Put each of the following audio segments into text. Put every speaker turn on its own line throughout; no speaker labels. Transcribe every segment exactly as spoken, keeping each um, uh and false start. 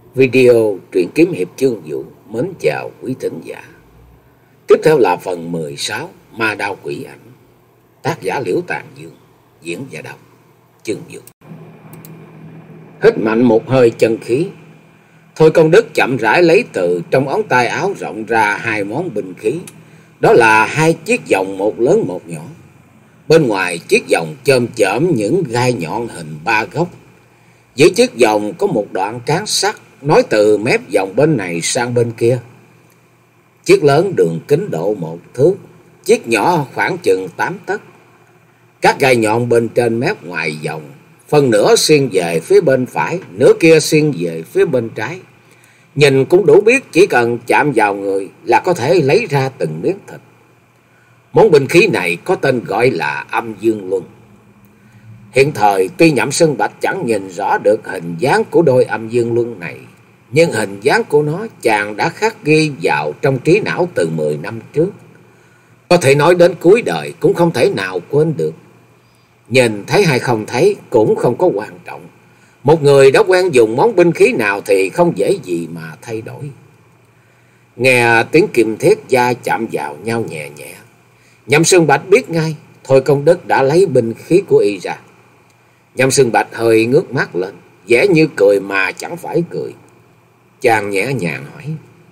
Video truyện kiếm hiệp chương vũ mến chào quý thính giả. Tiếp theo là phần mười sáu Ma Đao Quỷ Ảnh. Tác giả Liễu Tàn Dương, diễn và đọc chương vũ. Hít mạnh một hơi chân khí, Thôi Công Đức chậm rãi lấy từ trong ống tay áo rộng ra hai món binh khí. Đó là hai chiếc vòng, một lớn một nhỏ. Bên ngoài chiếc vòng chôm chởm những gai nhọn hình ba góc. Dưới chiếc vòng có một đoạn cán sắt nối từ mép vòng bên này sang bên kia. Chiếc lớn đường kính độ một thước, chiếc nhỏ khoảng chừng tám tấc. Các gai nhọn bên trên mép ngoài vòng, phần nửa xuyên về phía bên phải, nửa kia xuyên về phía bên trái. Nhìn cũng đủ biết chỉ cần chạm vào người là có thể lấy ra từng miếng thịt. Món binh khí này có tên gọi là Âm Dương Luân. Hiện thời tuy Nhậm Sơn Bạch chẳng nhìn rõ được hình dáng của đôi âm dương luân này, nhưng hình dáng của nó chàng đã khắc ghi vào trong trí não từ mười năm trước. Có thể nói đến cuối đời cũng không thể nào quên được. Nhìn thấy hay không thấy cũng không có quan trọng. Một người đã quen dùng món binh khí nào thì không dễ gì mà thay đổi. Nghe tiếng kim thiết da chạm vào nhau nhẹ nhẹ, Nhậm Sơn Bạch biết ngay Thôi Công Đức đã lấy binh khí của y ra. Nhậm Sơn Bạch hơi ngước mắt lên, vẻ như cười mà chẳng phải cười. Chàng nhẹ nhàng hỏi: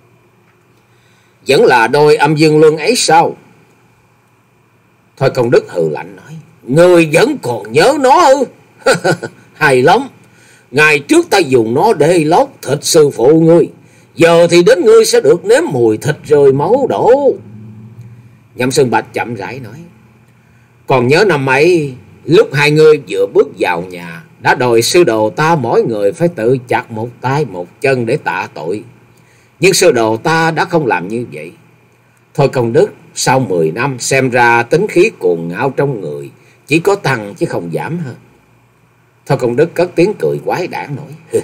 "Vẫn là đôi âm dương luân ấy sao?" Thôi Công Đức hừ lạnh nói: "Ngươi vẫn còn nhớ nó ư? Hay lắm. Ngày trước ta dùng nó để lót thịt sư phụ ngươi, giờ thì đến ngươi sẽ được nếm mùi thịt rơi máu đổ." Nhậm Sơn Bạch chậm rãi nói: "Còn nhớ năm ấy, lúc hai người vừa bước vào nhà, đã đòi sư đồ ta mỗi người phải tự chặt một tay một chân để tạ tội. Nhưng sư đồ ta đã không làm như vậy. Thôi Công Đức, sau mười năm xem ra tính khí cuồng ngạo trong người chỉ có tăng chứ không giảm hơn." Thôi Công Đức cất tiếng cười quái đản nói: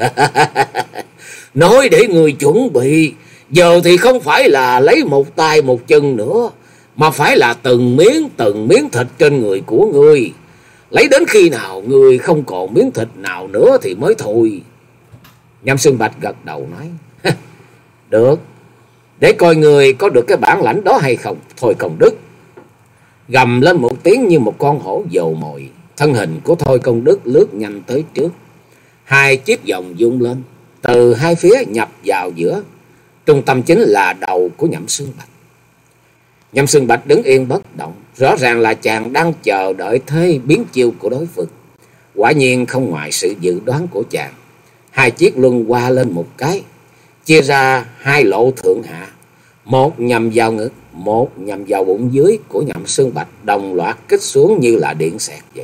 "Nói để người chuẩn bị, giờ thì không phải là lấy một tay một chân nữa, mà phải là từng miếng từng miếng thịt trên người của ngươi. Lấy đến khi nào ngươi không còn miếng thịt nào nữa thì mới thôi." Nhậm Sơn Bạch gật đầu nói: "Được, để coi ngươi có được cái bản lãnh đó hay không." Thôi Công Đức gầm lên một tiếng như một con hổ dầu mồi. Thân hình của Thôi Công Đức lướt nhanh tới trước. Hai chiếc vòng vung lên, từ hai phía nhập vào giữa. Trung tâm chính là đầu của Nhậm Sơn Bạch. Nhậm Sơn Bạch đứng yên bất động, rõ ràng là chàng đang chờ đợi thế biến chiêu của đối phương. Quả nhiên không ngoài sự dự đoán của chàng. Hai chiếc luân qua lên một cái, chia ra hai lộ thượng hạ, một nhằm vào ngực, một nhằm vào bụng dưới của Nhậm Sơn Bạch, đồng loạt kích xuống như là điện xẹt vậy.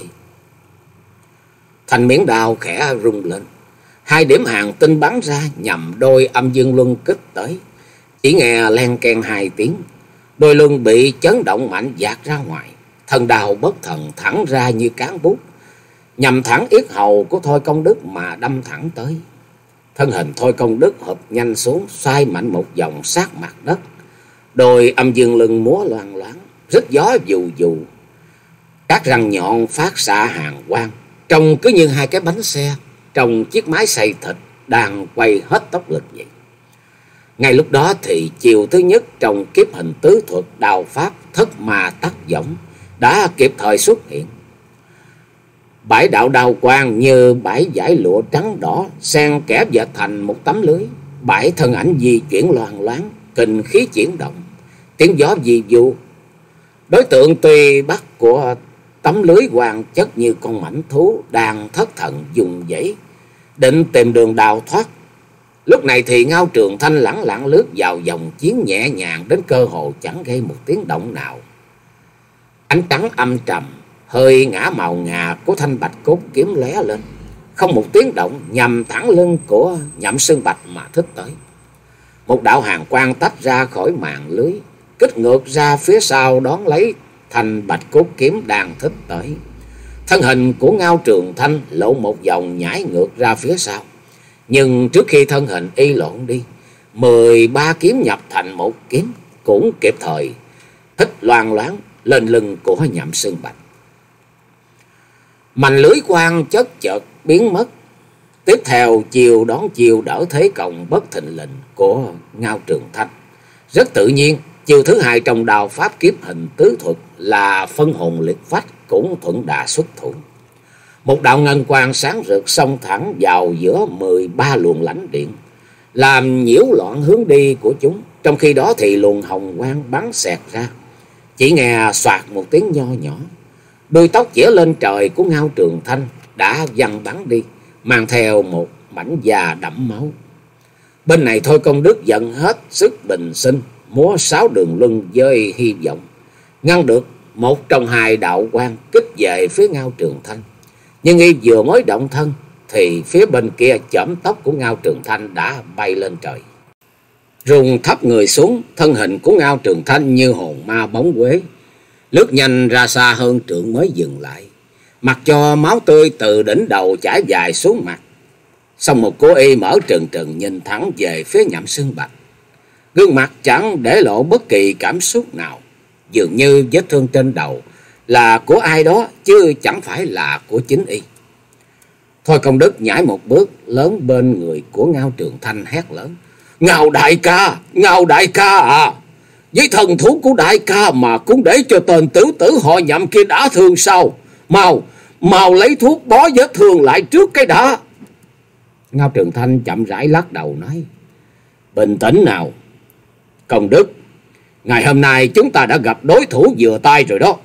Thành miếng đao khẽ rung lên, hai điểm hàng tinh bắn ra nhằm đôi âm dương luân kích tới. Chỉ nghe len keng hai tiếng, đôi luân bị chấn động mạnh dạt ra ngoài. Thân đao bất thần thẳng ra như cán bút, nhằm thẳng yết hầu của Thôi Công Đức mà đâm thẳng tới. Thân hình Thôi Công Đức hụp nhanh xuống, xoay mạnh một vòng sát mặt đất. Đôi âm dương luân múa loang loáng, rít gió dù dù. Các răng nhọn phát xạ hàng quang, trông cứ như hai cái bánh xe trong chiếc máy xay thịt đang quay hết tốc lực vậy. Ngay lúc đó thì chiều thứ nhất trong kiếp hình tứ thuật đao pháp thất ma tắc võng đã kịp thời xuất hiện. Bãi đạo đao quang như bãi dải lụa trắng đỏ xen kẽ dệt thành một tấm lưới. Bãi thân ảnh di chuyển loang loáng, kình khí chuyển động, tiếng gió di du. Đối tượng tuy bắt của tấm lưới quang chất như con mãnh thú đang thất thần dùng dãy định tìm đường đào thoát. Lúc này thì Ngao Trường Thanh lẳng lặng lướt vào dòng chiến nhẹ nhàng đến cơ hồ chẳng gây một tiếng động nào. Ánh trắng âm trầm, hơi ngã màu ngà của thanh bạch cốt kiếm lóe lên, không một tiếng động nhằm thẳng lưng của Nhậm Sơn Bạch mà thích tới. Một đạo hàn quang tách ra khỏi màn lưới, kích ngược ra phía sau đón lấy thanh bạch cốt kiếm đang thích tới. Thân hình của Ngao Trường Thanh lộ một vòng nhảy ngược ra phía sau. Nhưng trước khi thân hình y lộn đi, mười ba kiếm nhập thành một kiếm cũng kịp thời hít loang loáng lên lưng của Nhậm Sơn Bạch. Mành lưới quang chất chợt biến mất, Tiếp theo chiều đón chiều đỡ thế công bất thình lình của Ngao Trường Thanh. Rất tự nhiên, chiều thứ hai trong đao pháp kiếp hình tứ thuật là phân hồn liệt phách cũng thuận đà xuất thủ. Một đạo ngân quang sáng rực xông thẳng vào giữa mười ba luồng lãnh điện, làm nhiễu loạn hướng đi của chúng. Trong khi đó thì luồng hồng quang bắn xẹt ra. Chỉ nghe xoạt một tiếng nho nhỏ, đuôi tóc chĩa lên trời của Ngao Trường Thanh đã văng bắn đi, mang theo một mảnh da đẫm máu. Bên này Thôi Công Đức giận hết sức bình sinh, múa sáu đường luân với hy vọng ngăn được một trong hai đạo quang kích về phía Ngao Trường Thanh. Nhưng y vừa mới động thân thì phía bên kia chỏm tóc của Ngao Trường Thanh đã bay lên trời. Rùng thấp người xuống, thân hình của Ngao Trường Thanh như hồn ma bóng quế, lướt nhanh ra xa hơn trượng mới dừng lại, mặc cho máu tươi từ đỉnh đầu chảy dài xuống mặt. Xong một cô y mở trừng trừng nhìn thẳng về phía Nhậm Xương Bạch, gương mặt chẳng để lộ bất kỳ cảm xúc nào, dường như vết thương trên đầu là của ai đó chứ chẳng phải là của chính y. Thôi Công Đức nhảy một bước lớn bên người của Ngao Trường Thanh hét lớn: Ngao đại ca, Ngao đại ca à, với thần thú của đại ca mà cũng để cho tên tử tử họ Nhậm kia đã thương sao? Mau, mau lấy thuốc bó vết thương lại trước cái đã. Ngao Trường Thanh chậm rãi lắc đầu nói: Bình tĩnh nào Công Đức, ngày hôm nay chúng ta đã gặp đối thủ vừa tay rồi đó.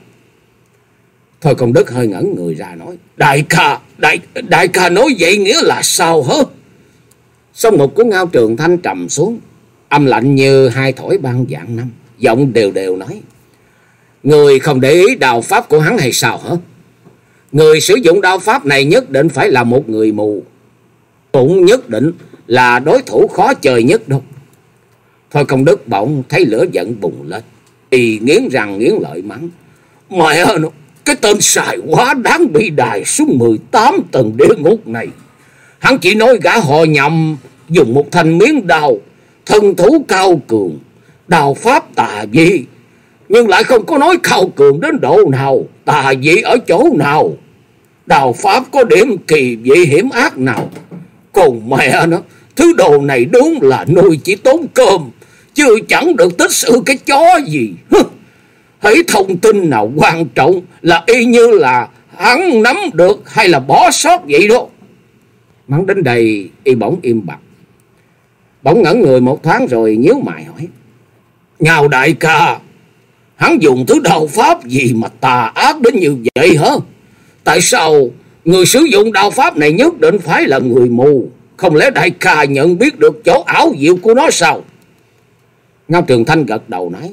Thôi Công Đức hơi ngẩn người ra nói: Đại ca, đại, đại ca nói vậy nghĩa là sao hả? Song mục của Ngao Trường Thanh trầm xuống, âm lạnh như hai thổi băng vạn năm, giọng đều đều nói: Người không để ý đao pháp của hắn hay sao hả? Người sử dụng đao pháp này nhất định phải là một người mù, cũng nhất định là đối thủ khó chơi nhất đâu. Thôi Công Đức bỗng thấy lửa giận bùng lên, y nghiến răng nghiến lợi mắng: Mẹ nó, cái tên xài quá đáng bị đày xuống mười tám tầng địa ngục này. Hắn chỉ nói gã họ Nhậm dùng một thanh miếng đao, thân thú cao cường, đao pháp tà dị, nhưng lại không có nói cao cường đến độ nào, tà dị ở chỗ nào, đao pháp có điểm kỳ dị hiểm ác nào. Còn mẹ nó, thứ đồ này đúng là nuôi chỉ tốn cơm, chứ chẳng được tích sự cái chó gì. Hãy thông tin nào quan trọng là y như là hắn nắm được hay là bỏ sót vậy đó. Mắng đến đây y bỗng im bặt, bỗng ngẩn người một thoáng rồi nhíu mày hỏi: Ngao đại ca, hắn dùng thứ đao pháp gì mà tà ác đến như vậy hả? Tại sao người sử dụng đao pháp này nhất định phải là người mù? Không lẽ đại ca nhận biết được chỗ ảo diệu của nó sao? Ngao Trường Thanh gật đầu nói: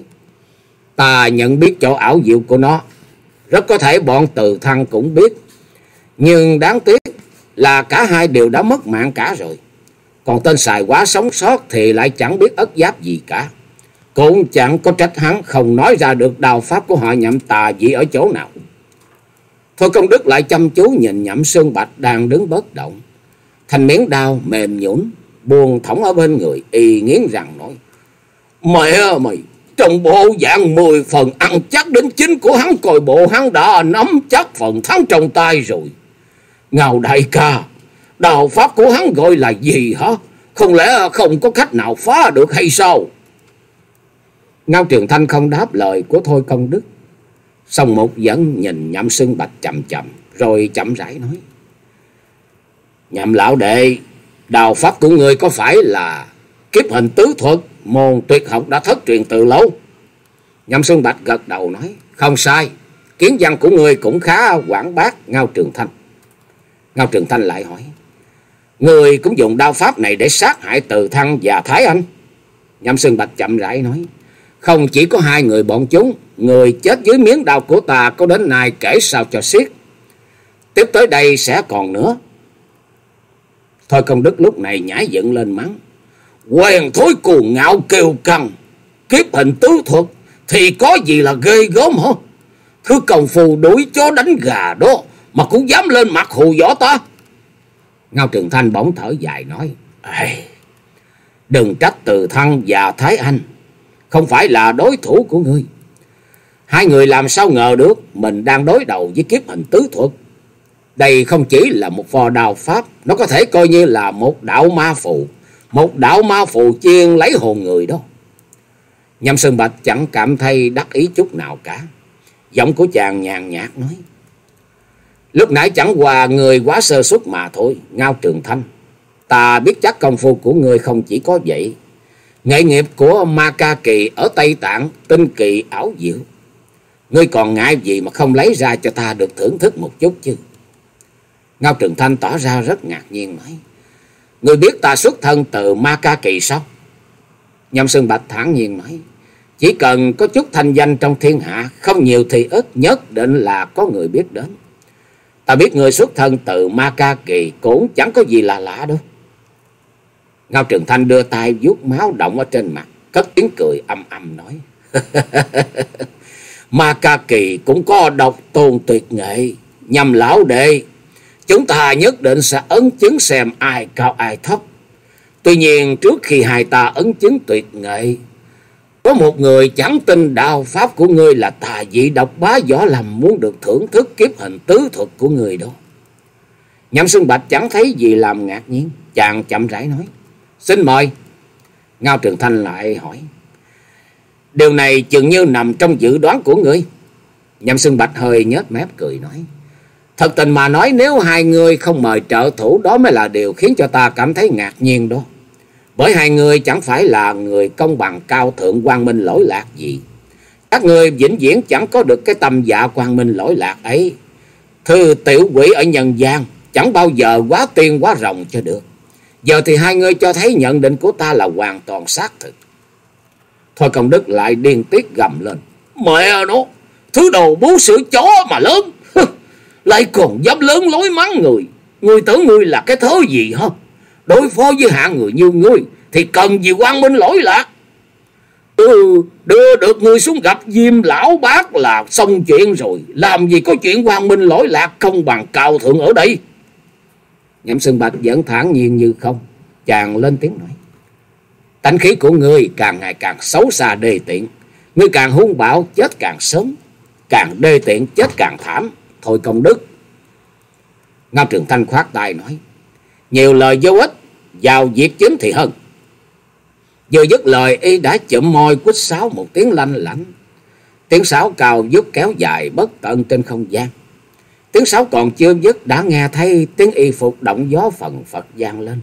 Ta nhận biết chỗ ảo diệu của nó, rất có thể bọn Từ Thăng cũng biết, nhưng đáng tiếc là cả hai đều đã mất mạng cả rồi. Còn tên xài quá sống sót thì lại chẳng biết ất giáp gì cả. Cũng chẳng có trách hắn không nói ra được đao pháp của họ Nhậm tà dị ở chỗ nào. Thôi Công Đức lại chăm chú nhìn Nhậm Xương Bạch đang đứng bất động, thanh miếng đao mềm nhũn buông thõng ở bên người, y nghiến răng nói: Mẹ mày, trong bộ dạng mười phần ăn chắc đến chính của hắn, coi bộ hắn đã nắm chắc phần thắng trong tay rồi. Ngao đại ca, đao pháp của hắn gọi là gì hả? Không lẽ không có cách nào phá được hay sao? Ngao Trường Thanh không đáp lời của Thôi Công Đức. Song Mục vẫn nhìn Nhậm Xương Bạch chậm chậm, rồi chậm rãi nói: Nhậm lão đệ, đao pháp của người có phải là kiếp hình tứ thuật, môn tuyệt học đã thất truyền từ lâu? Nhậm Xương Bạch gật đầu nói: Không sai, kiến văn của người cũng khá quảng bác Ngao Trường Thanh. Ngao Trường Thanh lại hỏi: Người cũng dùng đao pháp này để sát hại Từ Thăng và Thái Anh? Nhậm Xương Bạch chậm rãi nói: Không chỉ có hai người bọn chúng, người chết dưới miếng đao của ta có đến nay kể sao cho xiết. Tiếp tới đây sẽ còn nữa. Thôi Công Đức lúc này nhảy dựng lên mắng: Quen thối cuồng ngạo kiêu căng, kiếp hình tứ thuật thì có gì là ghê gớm hả? Thứ công phu đuổi chó đánh gà đó mà cũng dám lên mặt hù dọa ta. Ngao Trường Thanh bỗng thở dài nói: Ê, đừng trách Từ Thăng và Thái Anh không phải là đối thủ của ngươi. Hai người làm sao ngờ được mình đang đối đầu với kiếp hình tứ thuật. Đây không chỉ là một phò đào pháp, nó có thể coi như là một đạo ma phù, một đạo ma phù chuyên lấy hồn người đó. Nhâm Sơn Bạch chẳng cảm thấy đắc ý chút nào cả. Giọng của chàng nhàn nhạt nói: lúc nãy chẳng qua người quá sơ suất mà thôi, Ngao Trường Thanh. Ta biết chắc công phu của ngươi không chỉ có vậy. Nghệ nghiệp của Ma Ca Kỳ ở Tây Tạng tinh kỳ ảo diệu. Ngươi còn ngại gì mà không lấy ra cho ta được thưởng thức một chút chứ? Ngao Trường Thanh tỏ ra rất ngạc nhiên nói: ngươi biết ta xuất thân từ Ma Ca Kỳ sao? Nhâm Sơn Bạch thản nhiên nói: chỉ cần có chút thanh danh trong thiên hạ, không nhiều thì ít, nhất định là có người biết đến. Ta biết người xuất thân từ Ma Ca Kỳ cũng chẳng có gì là lạ đâu. Ngao Trường Thanh đưa tay vuốt máu động ở trên mặt, cất tiếng cười âm âm nói: Ma Ca Kỳ cũng có độc tôn tuyệt nghệ. Nhâm lão đệ, chúng ta nhất định sẽ ấn chứng xem ai cao ai thấp. Tuy nhiên trước khi hai ta ấn chứng tuyệt nghệ, có một người chẳng tin đạo pháp của ngươi là tà dị độc bá võ lâm muốn được thưởng thức kiếp hình tứ thuật của người đó. Nhâm Xuân Bạch chẳng thấy gì làm ngạc nhiên, chàng chậm rãi nói: xin mời. Ngao Trường Thanh lại hỏi: điều này chừng như nằm trong dự đoán của ngươi. Nhâm Xuân Bạch hơi nhếch mép cười nói: thật tình mà nói, nếu hai người không mời trợ thủ, đó mới là điều khiến cho ta cảm thấy ngạc nhiên đó. Bởi hai người chẳng phải là người công bằng cao thượng quang minh lỗi lạc gì. Các người vĩnh viễn chẳng có được cái tâm dạ quang minh lỗi lạc ấy. Thư tiểu quỷ ở nhân gian chẳng bao giờ quá tiên quá rồng cho được. Giờ thì hai người cho thấy nhận định của ta là hoàn toàn xác thực. Thôi Công Đức lại điên tiết gầm lên: mẹ nó, thứ đồ bú sữa chó mà lớn, lại còn dám lớn lối mắng người. Ngươi tưởng ngươi là cái thớ gì hả? Đối phó với hạng người như ngươi thì cần gì quang minh lỗi lạc. Ừ, đưa được ngươi xuống gặp Diêm lão bác là xong chuyện rồi. Làm gì có chuyện quang minh lỗi lạc không bằng cao thượng ở đây. Nhậm Sơn Bạch vẫn thản nhiên như không. Chàng lên tiếng nói: tánh khí của ngươi càng ngày càng xấu xa đê tiện. Ngươi càng hung bạo chết càng sớm, càng đê tiện chết càng thảm. Thôi Công Đức. Ngao Trường Thanh khoát tay nói: nhiều lời vô ích, vào việc chính thì hơn. Vừa dứt lời, y đã chụm môi quýt sáo một tiếng lanh lảnh. Tiếng sáo cao vút kéo dài bất tận trên không gian. Tiếng sáo còn chưa dứt, đã nghe thấy tiếng y phục động gió phần phật vang lên.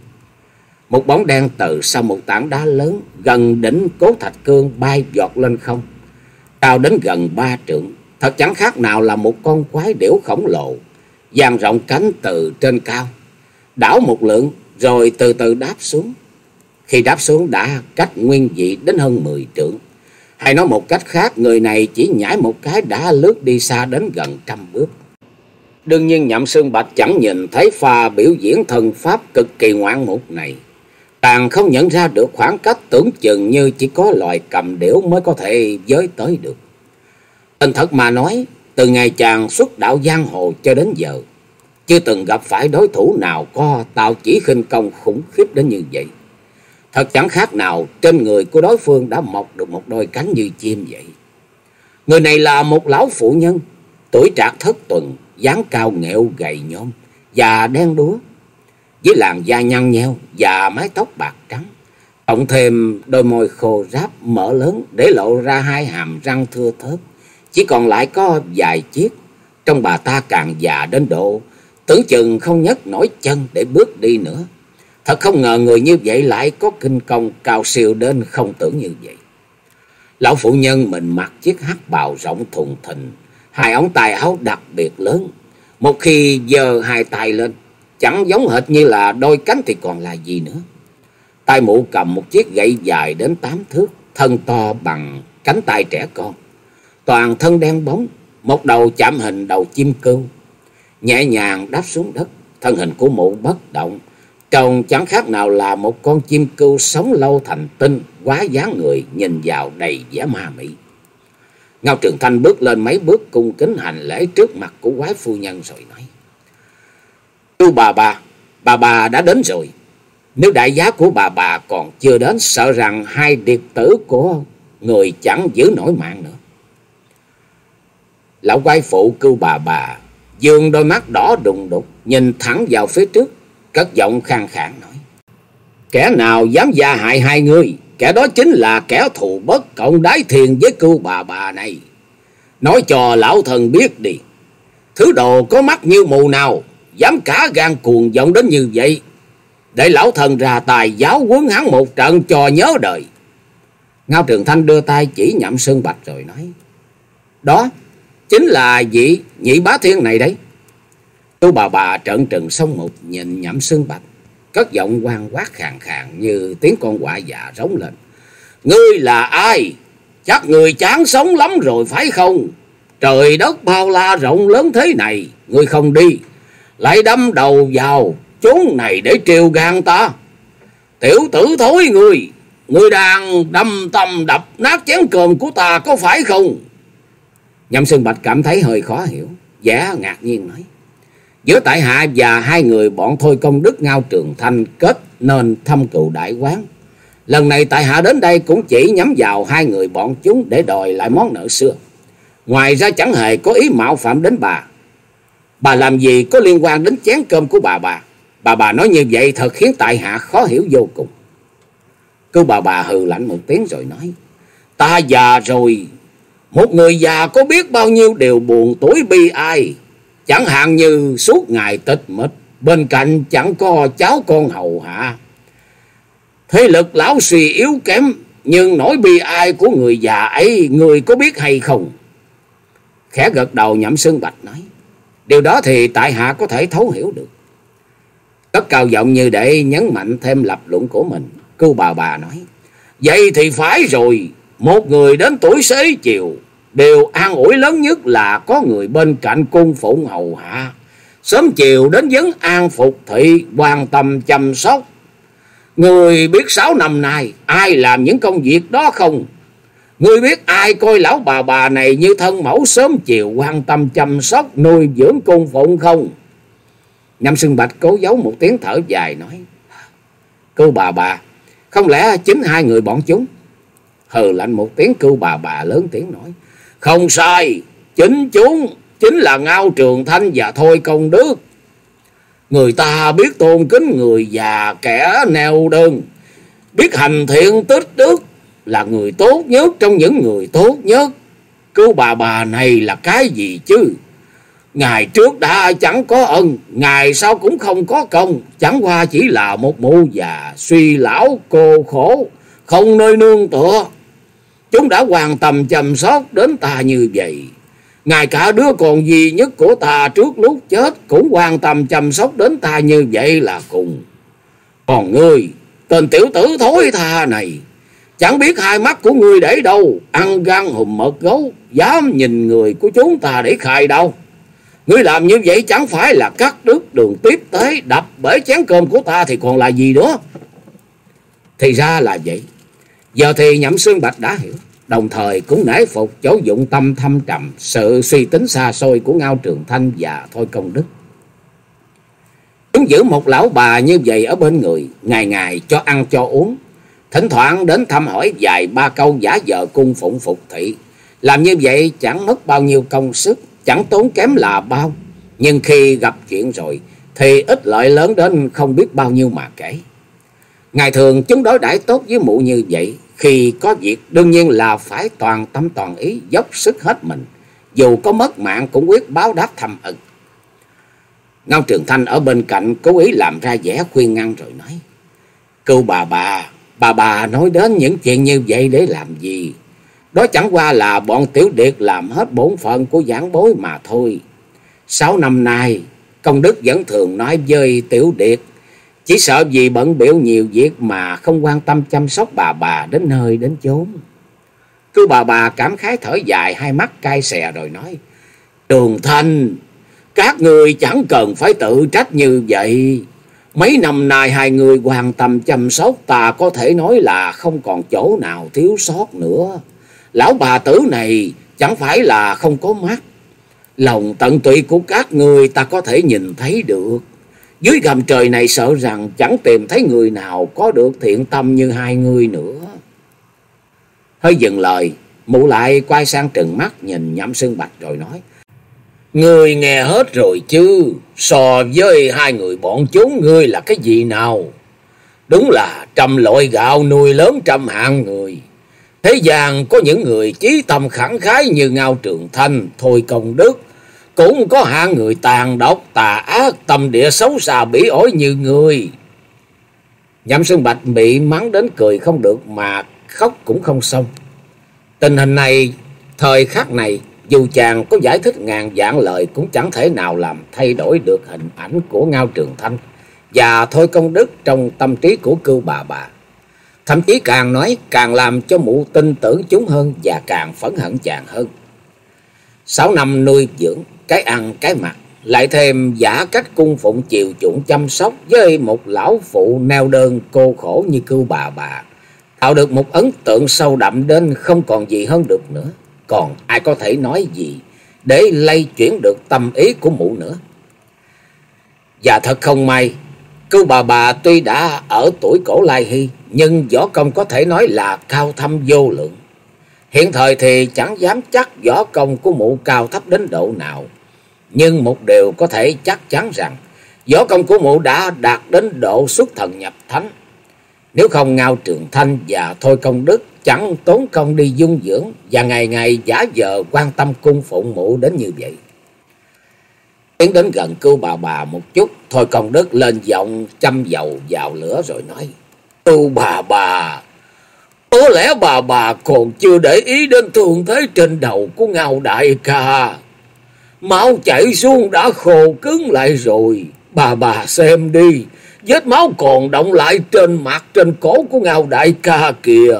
Một bóng đen từ sau một tảng đá lớn gần đỉnh Cố Thạch Cương bay giọt lên không, cao đến gần ba trượng. Thật chẳng khác nào là một con quái điểu khổng lồ, dang rộng cánh từ trên cao, đảo một lượn rồi từ từ đáp xuống. Khi đáp xuống đã cách nguyên vị đến hơn mười trượng. Hay nói một cách khác, người này chỉ nhảy một cái đã lướt đi xa đến gần trăm bước. Đương nhiên Nhậm Sơn Bạch chẳng nhìn thấy pha biểu diễn thần pháp cực kỳ ngoạn mục này, càng không nhận ra được khoảng cách tưởng chừng như chỉ có loài cầm điểu mới có thể giới tới được. Thành thật mà nói, từ ngày chàng xuất đạo giang hồ cho đến giờ, chưa từng gặp phải đối thủ nào có tạo chỉ khinh công khủng khiếp đến như vậy. Thật chẳng khác nào trên người của đối phương đã mọc được một đôi cánh như chim vậy. Người này là một lão phụ nhân, tuổi trạc thất tuần, dáng cao nghẹo gầy nhom và đen đúa, với làn da nhăn nheo và mái tóc bạc trắng, cộng thêm đôi môi khô ráp mở lớn để lộ ra hai hàm răng thưa thớt, chỉ còn lại có vài chiếc. Trong bà ta càng già đến độ tưởng chừng không nhấc nổi chân để bước đi nữa. Thật không ngờ người như vậy lại có kinh công cao siêu đến không tưởng như vậy. Lão phụ nhân mình mặc chiếc hắc bào rộng thùng thình, hai ống tay áo đặc biệt lớn. Một khi giơ hai tay lên, chẳng giống hệt như là đôi cánh thì còn là gì nữa. Tay mụ cầm một chiếc gậy dài đến tám thước, thân to bằng cánh tay trẻ con. Toàn thân đen bóng, một đầu chạm hình đầu chim cưu, nhẹ nhàng đáp xuống đất. Thân hình của mụ bất động, trông chẳng khác nào là một con chim cưu sống lâu thành tinh, quá dáng người, nhìn vào đầy vẻ ma mị. Ngao Trường Thanh bước lên mấy bước cung kính hành lễ trước mặt của quái phu nhân rồi nói: "Chú bà bà, bà bà đã đến rồi. Nếu đại giá của bà bà còn chưa đến, sợ rằng hai điệp tử của người chẳng giữ nổi mạng nữa." Lão quái phụ Cưu bà bà Dương đôi mắt đỏ đùng đục nhìn thẳng vào phía trước, cất giọng khàn khàn nói: Kẻ nào dám gia hại hai ngươi, kẻ đó chính là kẻ thù bất cộng đái thiên với Cưu bà bà này. Nói cho lão thần biết đi, thứ đồ có mắt như mù nào dám cả gan cuồng vọng đến như vậy, để lão thần ra tài giáo huấn hắn một trận cho nhớ đời. Ngao Trường Thanh đưa tay chỉ Nhậm Sơn Bạch rồi nói: Đó chính là vị Nhị Bá Thiên này đấy. Cưu bà bà trợn trừng sông mục nhìn Nhậm Sơn Bạch, cất giọng oan quát khàn khàn như tiếng con quạ già rống lên: Ngươi là ai? Chắc người chán sống lắm rồi phải không? Trời đất bao la rộng lớn thế này, ngươi không đi, lại đâm đầu vào chốn này để trêu gan ta. Tiểu tử thối ngươi, ngươi đang đâm tâm đập nát chén cơm của ta có phải không? Nhậm Sơn Bạch cảm thấy hơi khó hiểu, vẻ ngạc nhiên nói: Giữa tại hạ và hai người bọn Thôi Công Đức, Ngao Trường Thanh kết nên thâm cừu đại quán. Lần này tại hạ đến đây cũng chỉ nhắm vào hai người bọn chúng để đòi lại món nợ xưa. Ngoài ra chẳng hề có ý mạo phạm đến bà. Bà làm gì có liên quan đến chén cơm của bà bà. Bà bà nói như vậy thật khiến tại hạ khó hiểu vô cùng. Cưu bà bà hừ lạnh một tiếng rồi nói: Ta già rồi, một người già có biết bao nhiêu điều buồn tuổi bi ai. Chẳng hạn như suốt ngày tịch mịch, bên cạnh chẳng có cháu con hầu hạ. Thế lực lão suy yếu kém, nhưng nỗi bi ai của người già ấy người có biết hay không? Khẽ gật đầu, Nhậm Sơn Bạch nói: Điều đó thì tại hạ có thể thấu hiểu được. Cất cao giọng như để nhấn mạnh thêm lập luận của mình, Cưu bà bà nói: Vậy thì phải rồi, một người đến tuổi xế chiều, điều an ủi lớn nhất là có người bên cạnh cung phụng hầu hạ, sớm chiều đến vấn an phục thị, quan tâm chăm sóc. Người biết sáu năm nay ai làm những công việc đó không? Người biết ai coi lão bà bà này như thân mẫu, sớm chiều quan tâm chăm sóc nuôi dưỡng cung phụng không? Nhậm Sơn Bạch cố giấu một tiếng thở dài nói: Cưu bà bà, không lẽ chính hai người bọn chúng? Hừ lạnh một tiếng, Cưu bà bà lớn tiếng nói: Không sai, chính chúng chính là Ngao Trường Thanh và Thôi Công Đức. Người ta biết tôn kính người già kẻ neo đơn, biết hành thiện tích đức, là người tốt nhất trong những người tốt nhất. Cưu bà bà này là cái gì chứ? Ngày trước đã chẳng có ân, ngày sau cũng không có công, chẳng qua chỉ là một mụ già suy lão cô khổ, không nơi nương tựa. Chúng đã quan tâm chăm sóc đến ta như vậy. Ngay cả đứa con duy nhất của ta trước lúc chết cũng quan tâm chăm sóc đến ta như vậy là cùng. Còn ngươi, tên tiểu tử thối tha này, chẳng biết hai mắt của ngươi để đâu, ăn gan hùm mật gấu, dám nhìn người của chúng ta để khai đâu. Ngươi làm như vậy chẳng phải là cắt đứt đường tiếp tế, đập bể chén cơm của ta thì còn là gì nữa? Thì ra là vậy. Giờ thì Nhậm Sơn Bạch đã hiểu, đồng thời cũng nể phục chỗ dụng tâm thâm trầm, sự suy tính xa xôi của Ngao Trường Thanh và Thôi Công Đức. Chúng giữ một lão bà như vậy ở bên người, ngày ngày cho ăn cho uống, thỉnh thoảng đến thăm hỏi vài ba câu giả vờ cung phụng phục thị. Làm như vậy chẳng mất bao nhiêu công sức, chẳng tốn kém là bao, nhưng khi gặp chuyện rồi thì ích lợi lớn đến không biết bao nhiêu mà kể. Ngày thường chúng đối đãi tốt với mụ như vậy, khi có việc đương nhiên là phải toàn tâm toàn ý, dốc sức hết mình, dù có mất mạng cũng quyết báo đáp thầm ực. Ngao Trường Thanh ở bên cạnh cố ý làm ra vẻ khuyên ngăn rồi nói: Cưu bà bà, bà bà nói đến những chuyện như vậy để làm gì? Đó chẳng qua là bọn tiểu điệt làm hết bổn phận của giảng bối mà thôi. Sáu năm nay, Công Đức vẫn thường nói với tiểu điệt, chỉ sợ vì bận bịu nhiều việc mà không quan tâm chăm sóc bà bà đến nơi đến chốn. Cưu bà bà cảm khái thở dài, hai mắt cay xè rồi nói: Trường Thanh, các người chẳng cần phải tự trách như vậy. Mấy năm nay hai người quan tâm chăm sóc ta có thể nói là không còn chỗ nào thiếu sót nữa. Lão bà tử này chẳng phải là không có mắt. Lòng tận tụy của các người ta có thể nhìn thấy được. Dưới gầm trời này sợ rằng chẳng tìm thấy người nào có được thiện tâm như hai người nữa. Hơi dừng lời, mụ lại quay sang trừng mắt nhìn Nhậm Sơn Bạch rồi nói: Ngươi nghe hết rồi chứ? So với hai người bọn chúng, ngươi là cái gì nào? Đúng là trăm loại gạo nuôi lớn trăm hạng người. Thế gian có những người chí tâm khẳng khái như Ngao Trường Thanh, Thôi Công Đức. Cũng có hạng người tàn độc, tà ác, tâm địa xấu xa bỉ ổi như ngươi. Nhậm Sơn Bạch bị mắng đến cười không được mà khóc cũng không xong. Tình hình này, thời khắc này, dù chàng có giải thích ngàn vạn lời cũng chẳng thể nào làm thay đổi được hình ảnh của Ngao Trường Thanh và Thôi Công Đức trong tâm trí của Cưu Bà Bà. Thậm chí càng nói càng làm cho mụ tin tưởng chúng hơn và càng phẫn hận chàng hơn. Sáu năm nuôi dưỡng, cái ăn cái mặc, lại thêm giả cách cung phụng chiều chuộng chăm sóc với một lão phụ neo đơn cô khổ như Cưu Bà Bà, tạo được một ấn tượng sâu đậm đến không còn gì hơn được nữa. Còn ai có thể nói gì để lay chuyển được tâm ý của mụ nữa. Và thật không may, Cưu Bà Bà tuy đã ở tuổi cổ lai hy, nhưng võ công có thể nói là cao thâm vô lượng. Hiện thời thì chẳng dám chắc võ công của mụ cao thấp đến độ nào, nhưng một điều có thể chắc chắn rằng võ công của mụ đã đạt đến độ xuất thần nhập thánh. Nếu không, Ngao Trường Thanh và Thôi Công Đức chẳng tốn công đi dung dưỡng và ngày ngày giả vờ quan tâm cung phụng mụ đến như vậy. Tiến đến gần Cưu Bà Bà một chút, Thôi Công Đức lên giọng châm dầu vào lửa rồi nói: Cưu Bà Bà, có lẽ bà bà còn chưa để ý đến thương thế trên đầu của Ngao đại ca. Máu chảy xuống đã khô cứng lại rồi. Bà bà xem đi, vết máu còn đọng lại trên mặt trên cổ của Ngao đại ca kìa.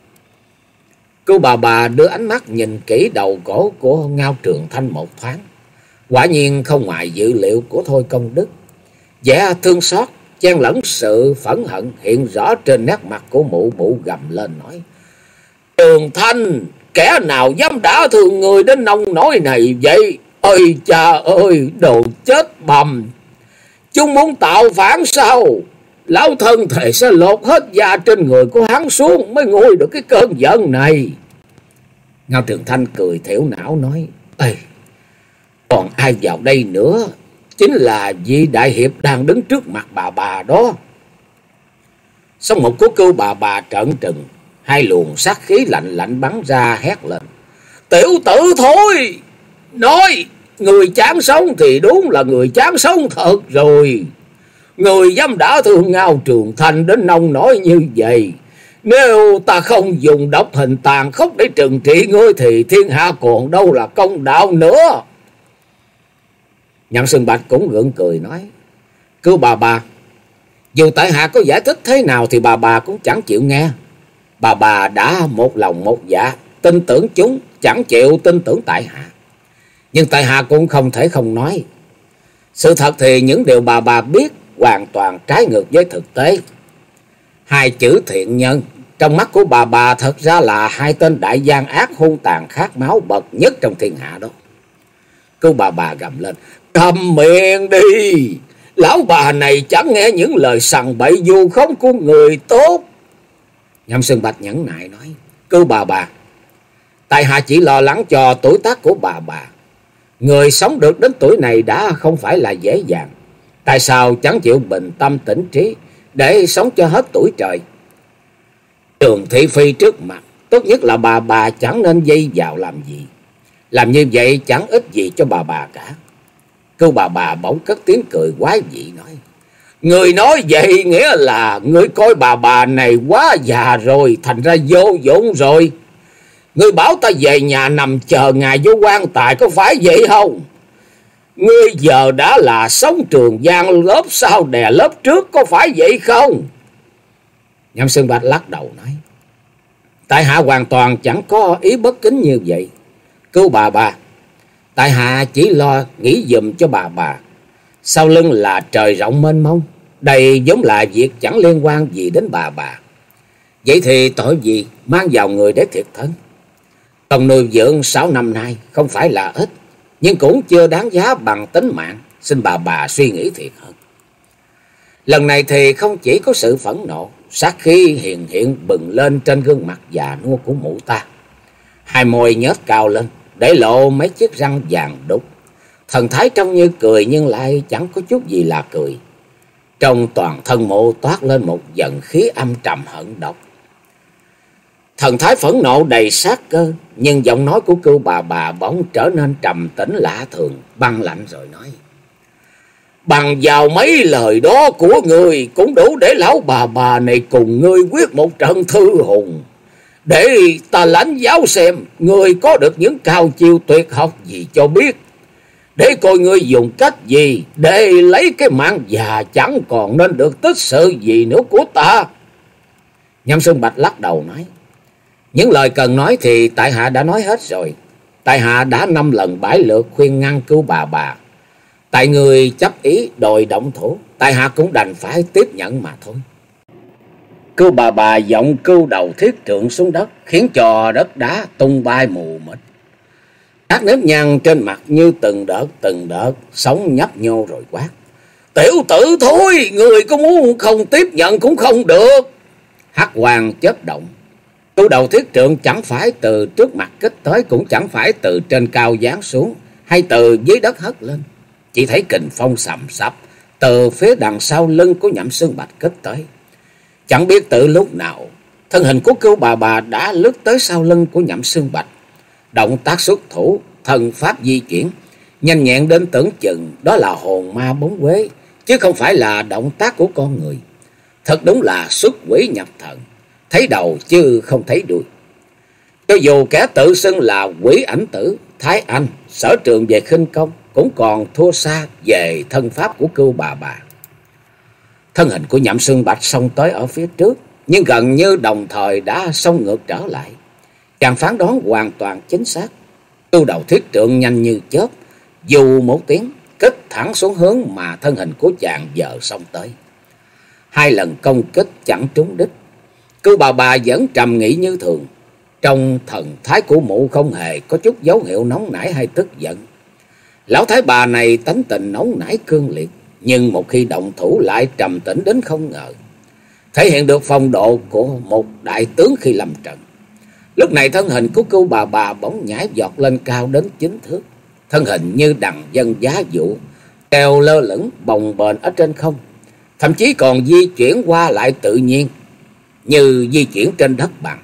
Cô bà bà đưa ánh mắt nhìn kỹ đầu cổ của Ngao Trường Thanh một thoáng. Quả nhiên không ngoài dự liệu của Thôi Công Đức. Vẻ thương xót chen lẫn sự phẫn hận hiện rõ trên nét mặt của mụ. Mụ gầm lên nói: Trường Thanh, kẻ nào dám đả thương người đến nông nỗi này vậy? Ôi cha ơi, đồ chết bầm! Chúng muốn tạo phản sao? Lão thân thề sẽ lột hết da trên người của hắn xuống mới nguôi được cái cơn giận này. Ngao Trường Thanh cười thểu não nói: Ê, còn ai vào đây nữa? Chính là vị đại hiệp đang đứng trước mặt bà bà đó. Xong một cú Cưu Bà Bà trợn trừng, hai luồng sát khí lạnh lạnh bắn ra, hét lên: Tiểu tử thôi! Nói, người chán sống thì đúng là người chán sống thật rồi. Người dám đả thương Ngao Trường Thanh đến nông nỗi như vậy, nếu ta không dùng độc hình tàn khốc để trừng trị ngươi thì thiên hạ còn đâu là công đạo nữa. Nhậm Sơn Bạch cũng gượng cười nói: Cưu bà bà, dù tại hạ có giải thích thế nào thì bà bà cũng chẳng chịu nghe. Bà bà đã một lòng một dạ tin tưởng chúng, chẳng chịu tin tưởng tại hạ. Nhưng tại hạ cũng không thể không nói. Sự thật thì những điều bà bà biết hoàn toàn trái ngược với thực tế. Hai chữ thiện nhân trong mắt của bà bà thật ra là hai tên đại gian ác hung tàn khát máu bậc nhất trong thiên hạ đó. Cưu bà bà gầm lên: Cầm miệng đi! Lão bà này chẳng nghe những lời sằng bậy vu khống của người tốt. Nhậm Sơn Bạch nhẫn nại nói: Cưu bà bà, tại hạ chỉ lo lắng cho tuổi tác của bà bà. Người sống được đến tuổi này đã không phải là dễ dàng. Tại sao chẳng chịu bình tâm tĩnh trí để sống cho hết tuổi trời? Trường thị phi trước mặt, tốt nhất là bà bà chẳng nên dây vào làm gì. Làm như vậy chẳng ích gì cho bà bà cả. Cưu bà bà bỗng cất tiếng cười quái dị nói: Người nói vậy nghĩa là người coi bà bà này quá già rồi, thành ra vô dụng rồi. Ngươi bảo ta về nhà nằm chờ ngài vô quan tài, có phải vậy không? Ngươi giờ đã là sống trường giang lớp sau đè lớp trước, có phải vậy không? Nhậm Sơn Bạch lắc đầu nói: Tại hạ hoàn toàn chẳng có ý bất kính như vậy. Cưu bà bà, tại hạ chỉ lo nghĩ giùm cho bà bà. Sau lưng là trời rộng mênh mông, đây vốn là việc chẳng liên quan gì đến bà bà. Vậy thì tội gì mang vào người để thiệt thân? Công nuôi dưỡng sáu năm nay không phải là ít, nhưng cũng chưa đáng giá bằng tính mạng. Xin bà bà suy nghĩ thiệt hơn. Lần này thì không chỉ có sự phẫn nộ, sát khí hiền hiện bừng lên trên gương mặt già nua của mụ ta. Hai môi nhếch cao lên, để lộ mấy chiếc răng vàng đục. Thần thái trông như cười nhưng lại chẳng có chút gì là cười. Trong toàn thân Mộ toát lên một giận khí âm trầm hận độc. Thần thái phẫn nộ đầy sát cơ, nhưng giọng nói của Cưu bà bà bỗng trở nên trầm tĩnh lạ thường, băng lạnh rồi nói: bằng vào mấy lời đó của ngươi cũng đủ để lão bà bà này cùng ngươi quyết một trận thư hùng. Để ta lãnh giáo xem ngươi có được những cao chiêu tuyệt học gì cho biết, để coi ngươi dùng cách gì để lấy cái mạng già chẳng còn nên được tích sự gì nữa của ta. Nhâm Xương Bạch lắc đầu nói: những lời cần nói thì tại hạ đã nói hết rồi. Tại hạ đã năm lần bãi lượt khuyên ngăn Cưu bà bà. Tại người chấp ý đòi động thủ, tại hạ cũng đành phải tiếp nhận mà thôi. Cưu bà bà giọng cưu đầu thiết trượng xuống đất, khiến cho đất đá tung bay mù mịt. Các nếp nhăn trên mặt như từng đợt từng đợt sống nhấp nhô rồi quát: tiểu tử thôi, người có muốn không tiếp nhận cũng không được. Hắc quang chớp động. Cưu đầu thiết trượng chẳng phải từ trước mặt kích tới, cũng chẳng phải từ trên cao giáng xuống, hay từ dưới đất hất lên. Chỉ thấy kình phong sầm sập từ phía đằng sau lưng của Nhậm Xương Bạch kích tới. Chẳng biết từ lúc nào, thân hình của Cưu bà bà đã lướt tới sau lưng của Nhậm Xương Bạch. Động tác xuất thủ, thần pháp di chuyển, nhanh nhẹn đến tưởng chừng đó là hồn ma bóng quế, chứ không phải là động tác của con người. Thật đúng là xuất quỷ nhập thần, thấy đầu chứ không thấy đuôi. Cho dù kẻ tự xưng là Quỷ Ảnh Tử, Thái Anh, sở trường về khinh công, cũng còn thua xa về thân pháp của Cưu bà bà. Thân hình của Nhậm Xương Bạch xông tới ở phía trước, nhưng gần như đồng thời đã xông ngược trở lại. Chàng phán đoán hoàn toàn chính xác. Cưu đầu thiết trượng nhanh như chớp, dù một tiếng kích thẳng xuống hướng mà thân hình của chàng giờ xông tới. Hai lần công kích chẳng trúng đích. Cưu bà bà vẫn trầm nghĩ như thường. Trong thần thái của mụ không hề có chút dấu hiệu nóng nảy hay tức giận. Lão thái bà này tánh tình nóng nảy cương liệt, nhưng một khi động thủ lại trầm tĩnh đến không ngờ, thể hiện được phong độ của một đại tướng khi lâm trận. Lúc này thân hình của Cưu bà bà bỗng nhảy vọt lên cao đến chín thước. Thân hình như đằng dân giá vụ, treo lơ lửng bồng bềnh ở trên không, thậm chí còn di chuyển qua lại tự nhiên, như di chuyển trên đất bằng.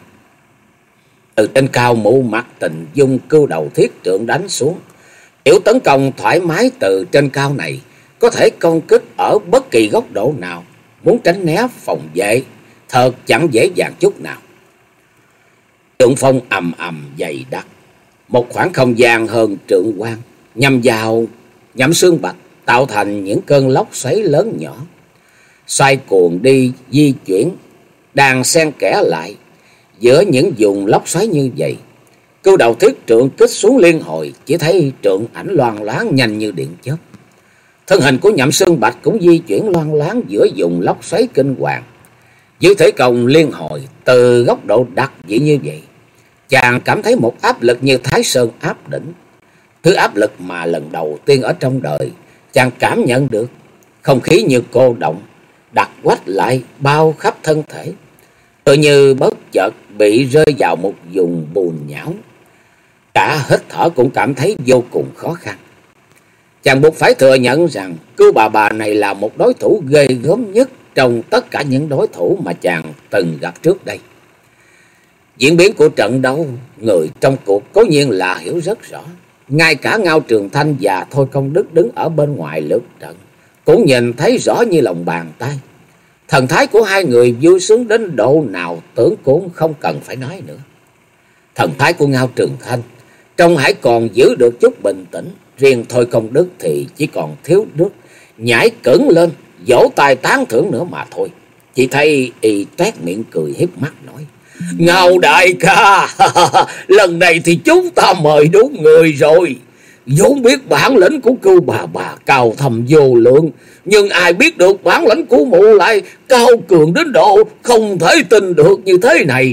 Từ trên cao mụ mặt tình dung Cưu đầu thiết trượng đánh xuống. Kiểu tấn công thoải mái từ trên cao này có thể công kích ở bất kỳ góc độ nào, muốn tránh né phòng vệ thật chẳng dễ dàng chút nào. Trượng phong ầm ầm dày đặc, một khoảng không gian hơn trượng quan nhằm vào Nhậm Xương Bạch, tạo thành những cơn lốc xoáy lớn nhỏ, xoay cuồng đi di chuyển, đang xen kẽ lại. Giữa những vùng lốc xoáy như vậy, Cưu đầu thiết trượng kích xuống liên hồi, chỉ thấy trượng ảnh loang loáng nhanh như điện chớp. Thân hình của Nhậm Xương Bạch cũng di chuyển loang loáng giữa vùng lốc xoáy kinh hoàng. Dưới thế công liên hồi từ góc độ đặc dị như vậy, chàng cảm thấy một áp lực như Thái Sơn áp đỉnh. Thứ áp lực mà lần đầu tiên ở trong đời chàng cảm nhận được. Không khí như cô động, đặc quách lại bao khắp thân thể, tự như bất chợt bị rơi vào một vùng bùn nhão. Cả hít thở cũng cảm thấy vô cùng khó khăn. Chàng buộc phải thừa nhận rằng Cưu bà bà này là một đối thủ ghê gớm nhất trong tất cả những đối thủ mà chàng từng gặp trước đây. Diễn biến của trận đấu, người trong cuộc cố nhiên là hiểu rất rõ. Ngay cả Ngao Trường Thanh và Thôi Công Đức đứng ở bên ngoài lượt trận cũng nhìn thấy rõ như lòng bàn tay. Thần thái của hai người vui sướng đến độ nào tưởng cũng không cần phải nói nữa. Thần thái của Ngao Trường Thanh trông hãy còn giữ được chút bình tĩnh, riêng Thôi Công Đức thì chỉ còn thiếu nước nhảy cẫng lên vỗ tay tán thưởng nữa mà thôi. Chỉ thấy y toét miệng cười hiếp mắt nói: Ngao đại ca, lần này thì chúng ta mời đúng người rồi. Vốn biết bản lĩnh của Cưu bà bà cao thầm vô lượng, nhưng ai biết được bản lĩnh của mụ lại cao cường đến độ không thể tin được như thế này.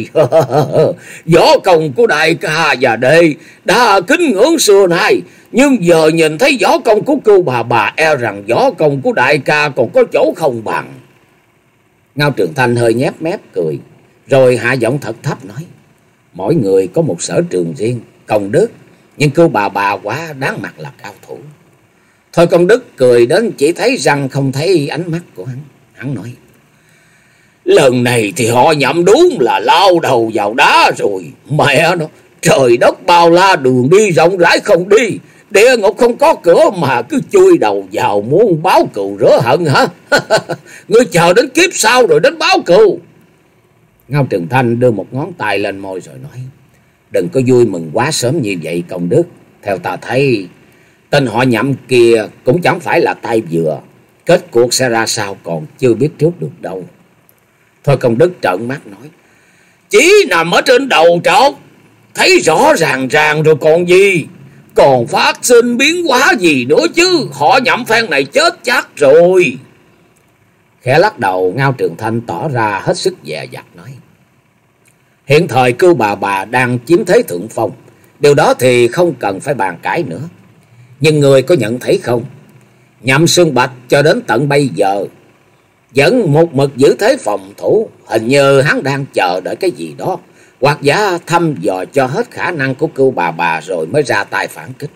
Võ công của đại ca và đệ đã kính ngưỡng xưa nay, nhưng giờ nhìn thấy võ công của Cưu bà bà, e rằng võ công của đại ca còn có chỗ không bằng. Ngao Trường Thanh hơi nhép mép cười, rồi hạ giọng thật thấp nói: Mỗi người có một sở trường riêng, công đức, nhưng Cưu bà bà quá đáng mặt là cao thủ. Thôi Công Đức cười đến chỉ thấy răng không thấy ánh mắt của hắn. Hắn nói: lần này thì họ nhậm đúng là lao đầu vào đá rồi. Mẹ nó, trời đất bao la, đường đi rộng rãi không đi, địa ngục không có cửa mà cứ chui đầu vào muốn báo cừu rửa hận hả? Ngươi chờ đến kiếp sau rồi đến báo cừu. Ngao Trường Thanh đưa một ngón tay lên môi rồi nói: đừng có vui mừng quá sớm như vậy Công Đức. Theo ta thấy, tên họ nhậm kia cũng chẳng phải là tay vừa, kết cuộc sẽ ra sao còn chưa biết trước được đâu. Thôi Công Đức trợn mắt nói: chỉ nằm ở trên đầu trọc, thấy rõ ràng ràng rồi còn gì, còn phát sinh biến hóa gì nữa chứ. Họ nhậm phen này chết chắc rồi. Khẽ lắc đầu, Ngao Trường Thanh tỏ ra hết sức dè dặt nói: hiện thời Cưu Bà Bà đang chiếm thế thượng phong, điều đó thì không cần phải bàn cãi nữa. Nhưng người có nhận thấy không, Nhậm Xương Bạch cho đến tận bây giờ vẫn một mực giữ thế phòng thủ, hình như hắn đang chờ đợi cái gì đó, hoặc giả thăm dò cho hết khả năng của Cưu Bà Bà rồi mới ra tay phản kích.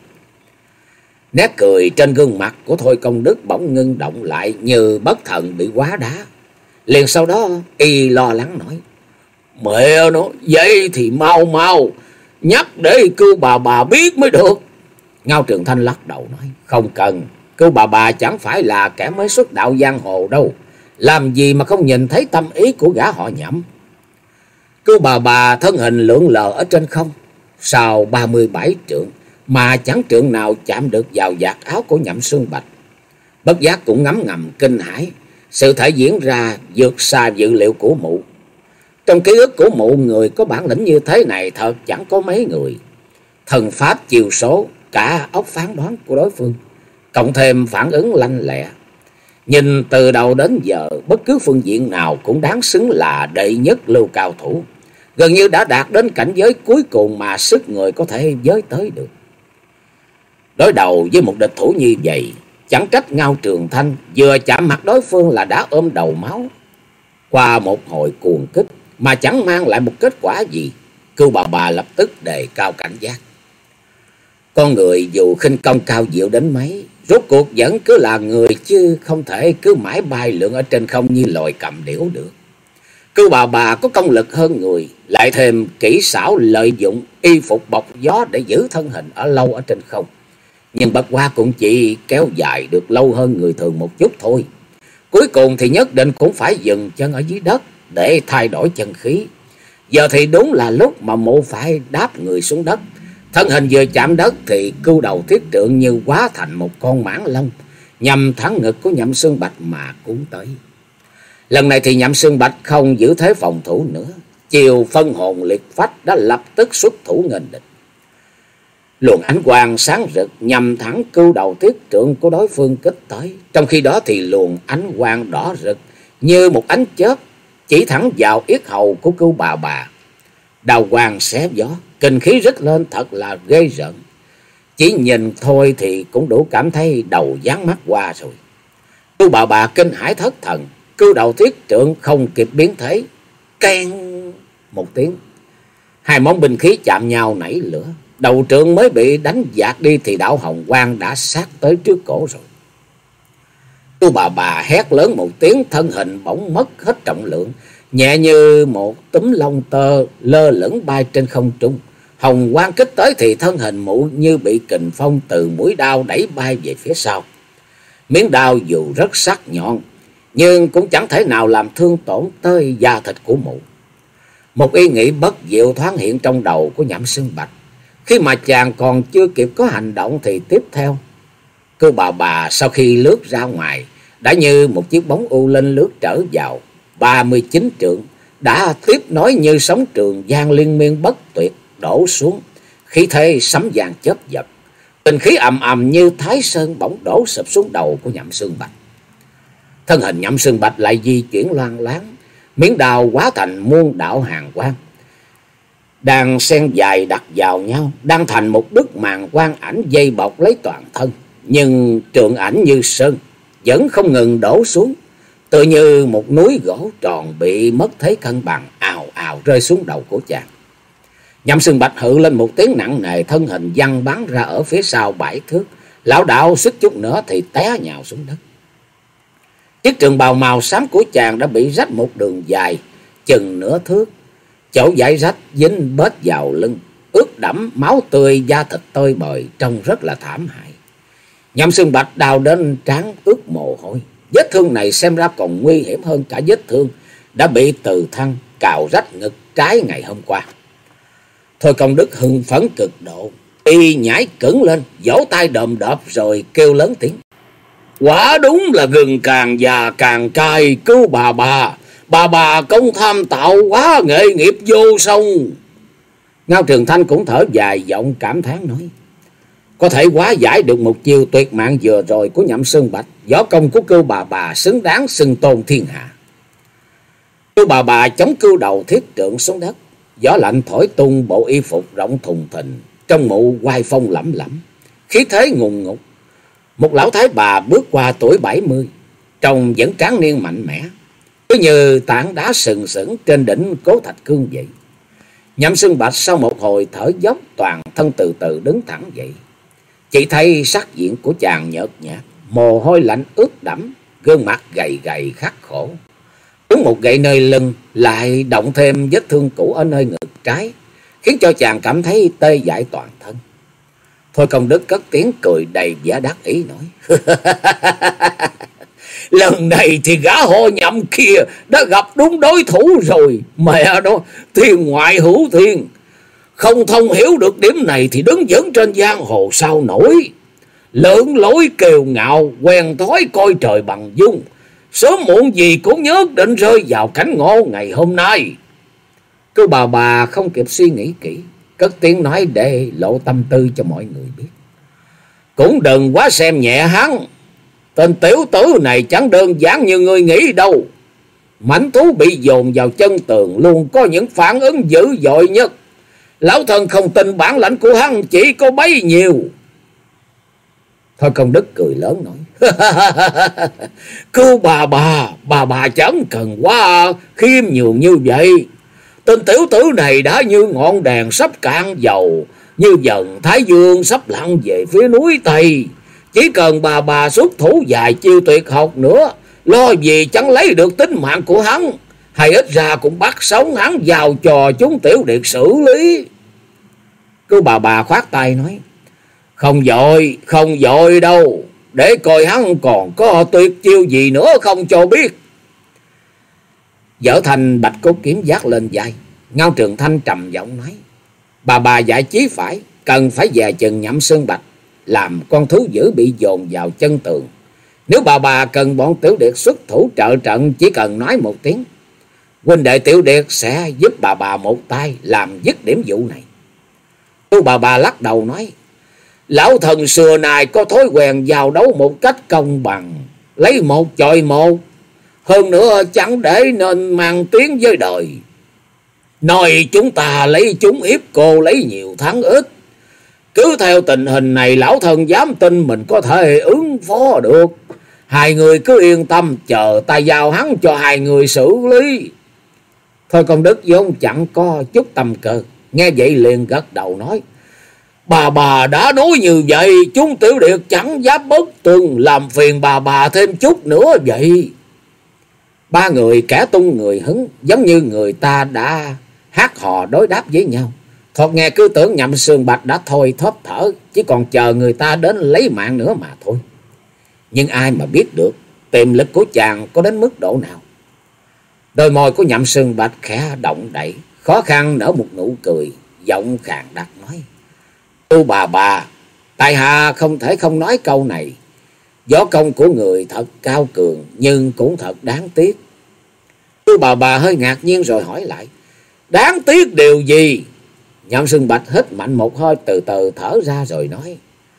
Nét cười trên gương mặt của Thôi Công Đức bỗng ngưng động lại như bất thần bị quá đá. Liền sau đó y lo lắng nói: mẹ nó, vậy thì mau mau nhắc để Cưu Bà Bà biết mới được. Ngao Trường Thanh lắc đầu nói: không cần, Cưu Bà Bà chẳng phải là kẻ mới xuất đạo giang hồ đâu, làm gì mà không nhìn thấy tâm ý của gã họ Nhậm. Cưu Bà Bà thân hình lượn lờ ở trên không, sau ba mươi bảy trượng mà chẳng trượng nào chạm được vào vạt áo của Nhậm Xương Bạch. Bất giác cũng ngấm ngầm kinh hãi, sự thể diễn ra vượt xa dự liệu của mụ. Trong ký ức của mụ, người có bản lĩnh như thế này thật chẳng có mấy người. Thần pháp chiều số, cả óc phán đoán của đối phương, cộng thêm phản ứng lanh lẹ, nhìn từ đầu đến giờ bất cứ phương diện nào cũng đáng xứng là đệ nhất lưu cao thủ, gần như đã đạt đến cảnh giới cuối cùng mà sức người có thể giới tới được. Đối đầu với một địch thủ như vậy, chẳng trách Ngao Trường Thanh vừa chạm mặt đối phương là đã ôm đầu máu. Qua một hồi cuồng kích mà chẳng mang lại một kết quả gì, Cưu Bà Bà lập tức đề cao cảnh giác. Con người dù khinh công cao diệu đến mấy, rốt cuộc vẫn cứ là người, chứ không thể cứ mãi bay lượn ở trên không như loài cầm điểu được. Cưu Bà Bà có công lực hơn người, lại thêm kỹ xảo lợi dụng y phục bọc gió để giữ thân hình ở lâu ở trên không, nhưng bất qua cũng chỉ kéo dài được lâu hơn người thường một chút thôi. Cuối cùng thì nhất định cũng phải dừng chân ở dưới đất để thay đổi chân khí. Giờ thì đúng là lúc mà mụ phải đáp người xuống đất. Thân hình vừa chạm đất thì Cưu Đầu Thiết Trượng như hóa thành một con mãng long, nhằm thẳng ngực của Nhậm Xương Bạch mà cuốn tới. Lần này thì Nhậm Xương Bạch không giữ thế phòng thủ nữa, chiều phân hồn liệt phách đã lập tức xuất thủ nghênh địch. Luồng ánh quang sáng rực nhằm thẳng Cưu Đầu Thiết Trượng của đối phương kích tới. Trong khi đó thì luồng ánh quang đỏ rực như một ánh chớp chỉ thẳng vào yết hầu của Cưu Bà Bà. Đào quang xé gió, kinh khí rít lên thật là ghê rợn. Chỉ nhìn thôi thì cũng đủ cảm thấy đầu dán mắt qua rồi. Cưu Bà Bà kinh hãi thất thần, Cưu Đầu Thiết Trượng không kịp biến thế, keng một tiếng, hai món binh khí chạm nhau nảy lửa. Đầu trượng mới bị đánh dạt đi thì đạo hồng quang đã sát tới trước cổ rồi. Cưu Bà Bà hét lớn một tiếng, thân hình bỗng mất hết trọng lượng, nhẹ như một túm lông tơ lơ lửng bay trên không trung. Hồng quang kích tới thì thân hình mụ như bị kình phong từ mũi đao đẩy bay về phía sau. Miếng đao dù rất sắc nhọn, nhưng cũng chẳng thể nào làm thương tổn tới da thịt của mụ. Một ý nghĩ bất diệu thoáng hiện trong đầu của Nhậm Xương Bạch. Khi mà chàng còn chưa kịp có hành động thì tiếp theo, Cưu Bà Bà sau khi lướt ra ngoài đã như một chiếc bóng u linh lướt trở vào. Ba mươi chín trượng đã tiếp nối như sóng trường giang liên miên bất tuyệt đổ xuống, khí thế sấm vàng chớp giật, tình khí ầm ầm như thái sơn bỗng đổ sụp xuống đầu của Nhậm Xương Bạch. Thân hình Nhậm Xương Bạch lại di chuyển loang loáng, miếng đao hóa thành muôn đạo hàng quang đang xen dài đặt vào nhau, đang thành một bức màn quang ảnh dây bọc lấy toàn thân. Nhưng trượng ảnh như sơn vẫn không ngừng đổ xuống, tự như một núi gỗ tròn bị mất thế cân bằng, ào ào rơi xuống đầu của chàng. Nhậm Xương Bạch hự lên một tiếng nặng nề, thân hình văng bắn ra ở phía sau bảy thước, Lão đạo suýt chút nữa thì té nhào xuống đất. Chiếc trường bào màu xám của chàng đã bị rách một đường dài chừng nửa thước. Chỗ dải rách dính bết vào lưng, ướt đẫm máu tươi, da thịt tơi bời, trông rất là thảm hại. Nhậm Xương Bạch đào đến trán ướt mồ hôi. Vết thương này xem ra còn nguy hiểm hơn cả vết thương đã bị Từ Thăng cào rách ngực trái ngày hôm qua. Thôi Công Đức hưng phấn cực độ, y nhảy cứng lên, vỗ tay đờm đợp rồi kêu lớn tiếng: quả đúng là gừng càng già càng cay, cứu bà bà, bà bà công tham tạo quá, nghệ nghiệp vô song. Ngao Trường Thanh cũng thở dài giọng cảm thán nói: có thể hóa giải được một chiêu tuyệt mạng vừa rồi của Nhậm Xương Bạch, võ công của Cưu bà bà xứng đáng xưng tôn thiên hạ. Cưu bà bà chống cưu đầu thiết trượng xuống đất, gió lạnh thổi tung bộ y phục rộng thùng thình, trong mụ oai phong lẫm lẫm, khí thế ngùng ngục. Một lão thái bà bước qua tuổi bảy mươi, trông vẫn tráng niên mạnh mẽ, cứ như tảng đá sừng sững trên đỉnh Cố Thạch Cương vậy. Nhậm Xương Bạch sau một hồi thở dốc, toàn thân từ từ đứng thẳng dậy. Chỉ thấy sắc diện của chàng nhợt nhạt, mồ hôi lạnh ướt đẫm, gương mặt gầy gầy khắc khổ. Đúng một gậy nơi lưng, lại động thêm vết thương cũ ở nơi ngực trái, khiến cho chàng cảm thấy tê dại toàn thân. Thôi Công Đức cất tiếng cười đầy vẻ đắc ý nói: lần này thì gã họ Nhậm kia đã gặp đúng đối thủ rồi. Mẹ đó, thiên ngoại hữu thiên, không thông hiểu được điểm này thì đứng vững trên giang hồ sao nổi. Lưỡng lối kiêu ngạo, quen thói coi trời bằng dung, sớm muộn gì cũng nhất định rơi vào cảnh ngộ ngày hôm nay. Cưu bà bà không kịp suy nghĩ kỹ, cất tiếng nói để lộ tâm tư cho mọi người biết: cũng đừng quá xem nhẹ hắn, tên tiểu tử này chẳng đơn giản như ngươi nghĩ đâu. Mãnh thú bị dồn vào chân tường luôn có những phản ứng dữ dội nhất. Lão thân không tin bản lãnh của hắn chỉ có bấy nhiêu. Thôi Công Đức cười lớn nói: Cưu bà bà, bà bà chẳng cần quá khiêm nhường như vậy. Tên tiểu tử này đã như ngọn đèn sắp cạn dầu, như dần thái dương sắp lặn về phía núi Tây. Chỉ cần bà bà xuất thủ vài chiêu tuyệt học nữa, lo gì chẳng lấy được tính mạng của hắn, hay ít ra cũng bắt sống hắn vào trò chúng tiểu điệt xử lý. Cưu bà bà khoát tay nói: không vội, không vội đâu, để coi hắn còn có tuyệt chiêu gì nữa không cho biết. Dở thành bạch cốt kiếm vác lên vai, Ngao Trường Thanh trầm giọng nói: bà bà dạy chí phải, cần phải dè chừng Nhậm Xương Bạch, làm con thú dữ bị dồn vào chân tường. Nếu bà bà cần bọn tiểu điệt xuất thủ trợ trận, chỉ cần nói một tiếng, huynh đệ tiểu điệt sẽ giúp bà bà một tay làm dứt điểm vụ này. Cưu bà bà lắc đầu nói: lão thần xưa nay có thói quen giao đấu một cách công bằng, lấy một chọi một, hơn nữa chẳng để nên mang tiếng với đời. Nói chúng ta lấy chúng hiếp cô, lấy nhiều thắng ít. Cứ theo tình hình này, lão thần dám tin mình có thể ứng phó được. Hai người cứ yên tâm, chờ ta giao hắn cho hai người xử lý. Thôi Công Đức vốn chẳng có chút tâm cơ, nghe vậy liền gật đầu nói: bà bà đã nói như vậy, chúng tiểu điệt chẳng dám bất tuân, làm phiền bà bà thêm chút nữa vậy. Ba người kẻ tung người hứng, giống như người ta đã hát hò đối đáp với nhau. Thoạt nghe cứ tưởng Nhậm Xương Bạch đã thôi thóp thở, chỉ còn chờ người ta đến lấy mạng nữa mà thôi. Nhưng ai mà biết được tiềm lực của chàng có đến mức độ nào. Đôi môi của Nhậm Xương Bạch khẽ động đậy, khó khăn nở một nụ cười, giọng khàn đặc nói: Cưu bà bà, tại hạ không thể không nói câu này. Võ công của người thật cao cường, nhưng cũng thật đáng tiếc. Cưu bà bà hơi ngạc nhiên rồi hỏi lại: đáng tiếc điều gì? Nhậm Xương Bạch hít mạnh một hơi, từ từ thở ra rồi nói: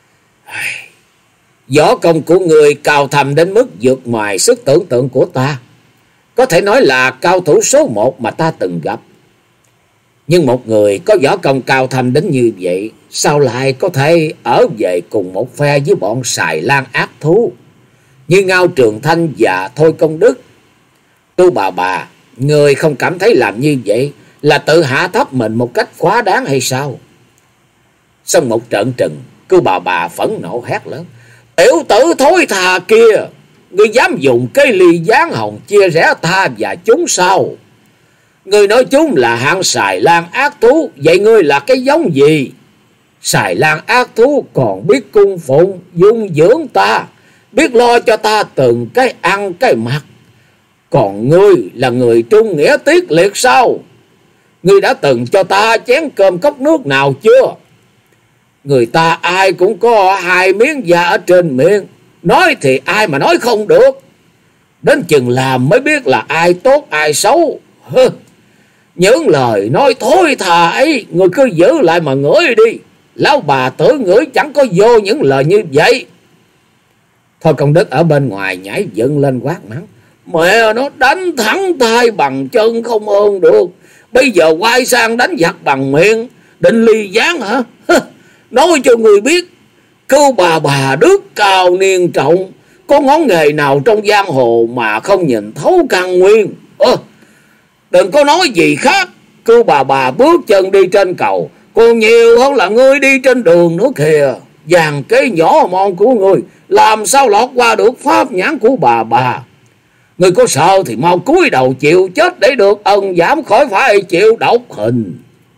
võ công của người cao thầm đến mức vượt ngoài sức tưởng tượng của ta, có thể nói là cao thủ số một mà ta từng gặp. Nhưng một người có võ công cao thâm đến như vậy, sao lại có thể ở về cùng một phe với bọn xài lan ác thú như Ngao Trường Thanh và Thôi Công Đức? Cưu bà bà, người không cảm thấy làm như vậy là tự hạ thấp mình một cách quá đáng hay sao? Xong một trận trừng, Cưu bà bà phẫn nộ hét lớn: Tiểu tử thối tha kia, ngươi dám dùng cái ly gián hồng chia rẽ ta và chúng sao? Ngươi nói chúng là hạng xài lang ác thú, vậy ngươi là cái giống gì? Xài lang ác thú còn biết cung phụng dung dưỡng ta, biết lo cho ta từng cái ăn cái mặc. Còn ngươi là người trung nghĩa tiết liệt sao? Ngươi đã từng cho ta chén cơm cốc nước nào chưa? Người ta ai cũng có hai miếng da ở trên miệng, nói thì ai mà nói không được. Đến chừng làm mới biết là ai tốt ai xấu. Hừ, những lời nói thối thà ấy người cứ giữ lại mà ngửi đi. Lão bà tử ngửi chẳng có vô những lời như vậy. Thôi Công Đức ở bên ngoài nhảy dựng lên quát mắng: Mẹ nó, đánh thẳng tay bằng chân không ơn được, bây giờ quay sang đánh giặc bằng miệng, định ly gián hả? Nói cho người biết, cứu bà bà đức cao niên trọng, có ngón nghề nào trong giang hồ mà không nhìn thấu căn nguyên. Ơ, đừng có nói gì khác, cứu bà bà bước chân đi trên cầu còn nhiều hơn là ngươi đi trên đường nữa kìa. Dàn kế nhỏ mọn của ngươi làm sao lọt qua được pháp nhãn của bà bà. Ngươi có sợ thì mau cúi đầu chịu chết để được ân giảm khỏi phải chịu độc hình.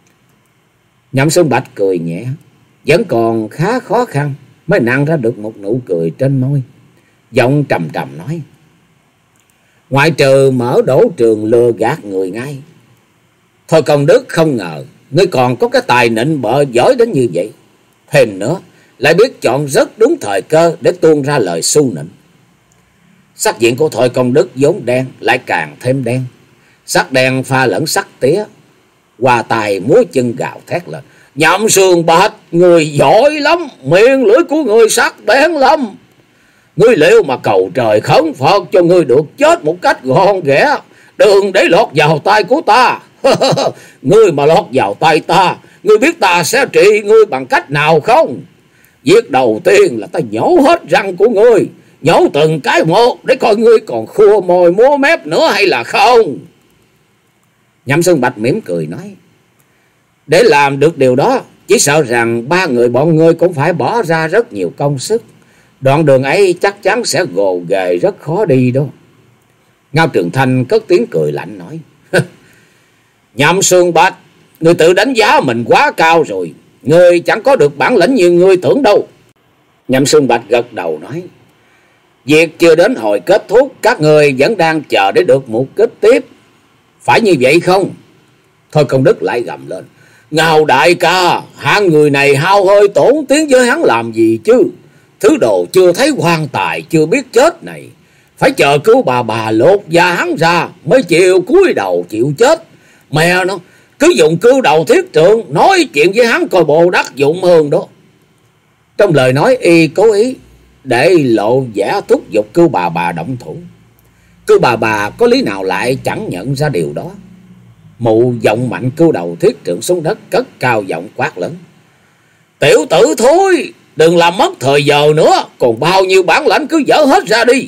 Nhậm Xuân Bạch cười nhẹ, vẫn còn khá khó khăn mới nặn ra được một nụ cười trên môi, giọng trầm trầm nói: Ngoại trừ mở đổ trường lừa gạt người ngay. Thôi Công Đức không ngờ ngươi còn có cái tài nịnh bợ giỏi đến như vậy. Thêm nữa lại biết chọn rất đúng thời cơ để tuôn ra lời su nịnh. Sắc diện của Thôi Công Đức vốn đen lại càng thêm đen, sắc đen pha lẫn sắc tía, qua tài múa chân gào thét lên: Nhậm Xuân Bạch, người giỏi lắm, miệng lưỡi của người sắc bén lắm. Ngươi liệu mà cầu trời khấn Phật cho ngươi được chết một cách gọn ghẽ, đừng để lọt vào tay của ta. Ngươi mà lọt vào tay ta, ngươi biết ta sẽ trị ngươi bằng cách nào không? Việc đầu tiên là ta nhổ hết răng của ngươi, nhổ từng cái một để coi ngươi còn khua môi múa mép nữa hay là không. Nhậm Xuân Bạch mỉm cười nói: Để làm được điều đó, chỉ sợ rằng ba người bọn ngươi cũng phải bỏ ra rất nhiều công sức. Đoạn đường ấy chắc chắn sẽ gồ ghề rất khó đi đó. Ngao Trường Thanh cất tiếng cười lạnh nói: Nhậm Xuân Bạch, ngươi tự đánh giá mình quá cao rồi, ngươi chẳng có được bản lĩnh như ngươi tưởng đâu. Nhậm Xuân Bạch gật đầu nói: Việc chưa đến hồi kết thúc, các người vẫn đang chờ để được mục kích tiếp, phải như vậy không? Thôi Công Đức lại gầm lên: Ngao đại ca, hạng người này hao hơi tổn tiếng với hắn làm gì chứ? Thứ đồ chưa thấy quan tài chưa biết chết này, phải chờ cứu bà bà lột da hắn ra mới chịu cúi đầu chịu chết. Mẹ nó, cứ dùng cưu đầu thiết trượng nói chuyện với hắn coi bộ đắc dụng hơn đó. Trong lời nói y cố ý để lộ vẻ thúc giục cưu bà bà động thủ. Cưu bà bà có lý nào lại chẳng nhận ra điều đó. Mụ giọng mạnh cưu đầu thiết trượng xuống đất, cất cao giọng quát lớn: Tiểu tử thôi, đừng làm mất thời giờ nữa, còn bao nhiêu bản lãnh cứ dở hết ra đi.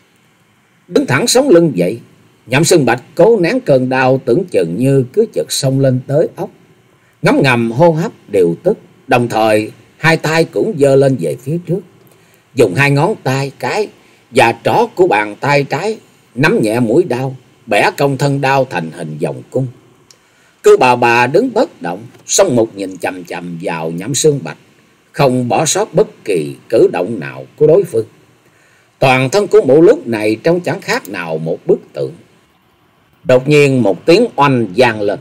Đứng thẳng sống lưng dậy, Nhậm Xuân Bạch cố nén cơn đau tưởng chừng như cứ chợt xông lên tới óc, ngấm ngầm hô hấp điều tức, đồng thời hai tay cũng giơ lên về phía trước, dùng hai ngón tay cái và trỏ của bàn tay trái nắm nhẹ mũi đao, bẻ cong thân đao thành hình vòng cung. Cứ bà bà đứng bất động, song một nhìn chằm chằm vào Nhậm Xuân Bạch, không bỏ sót bất kỳ cử động nào của đối phương. Toàn thân của mụ lúc này trông chẳng khác nào một bức tượng. Đột nhiên một tiếng oanh vang lên,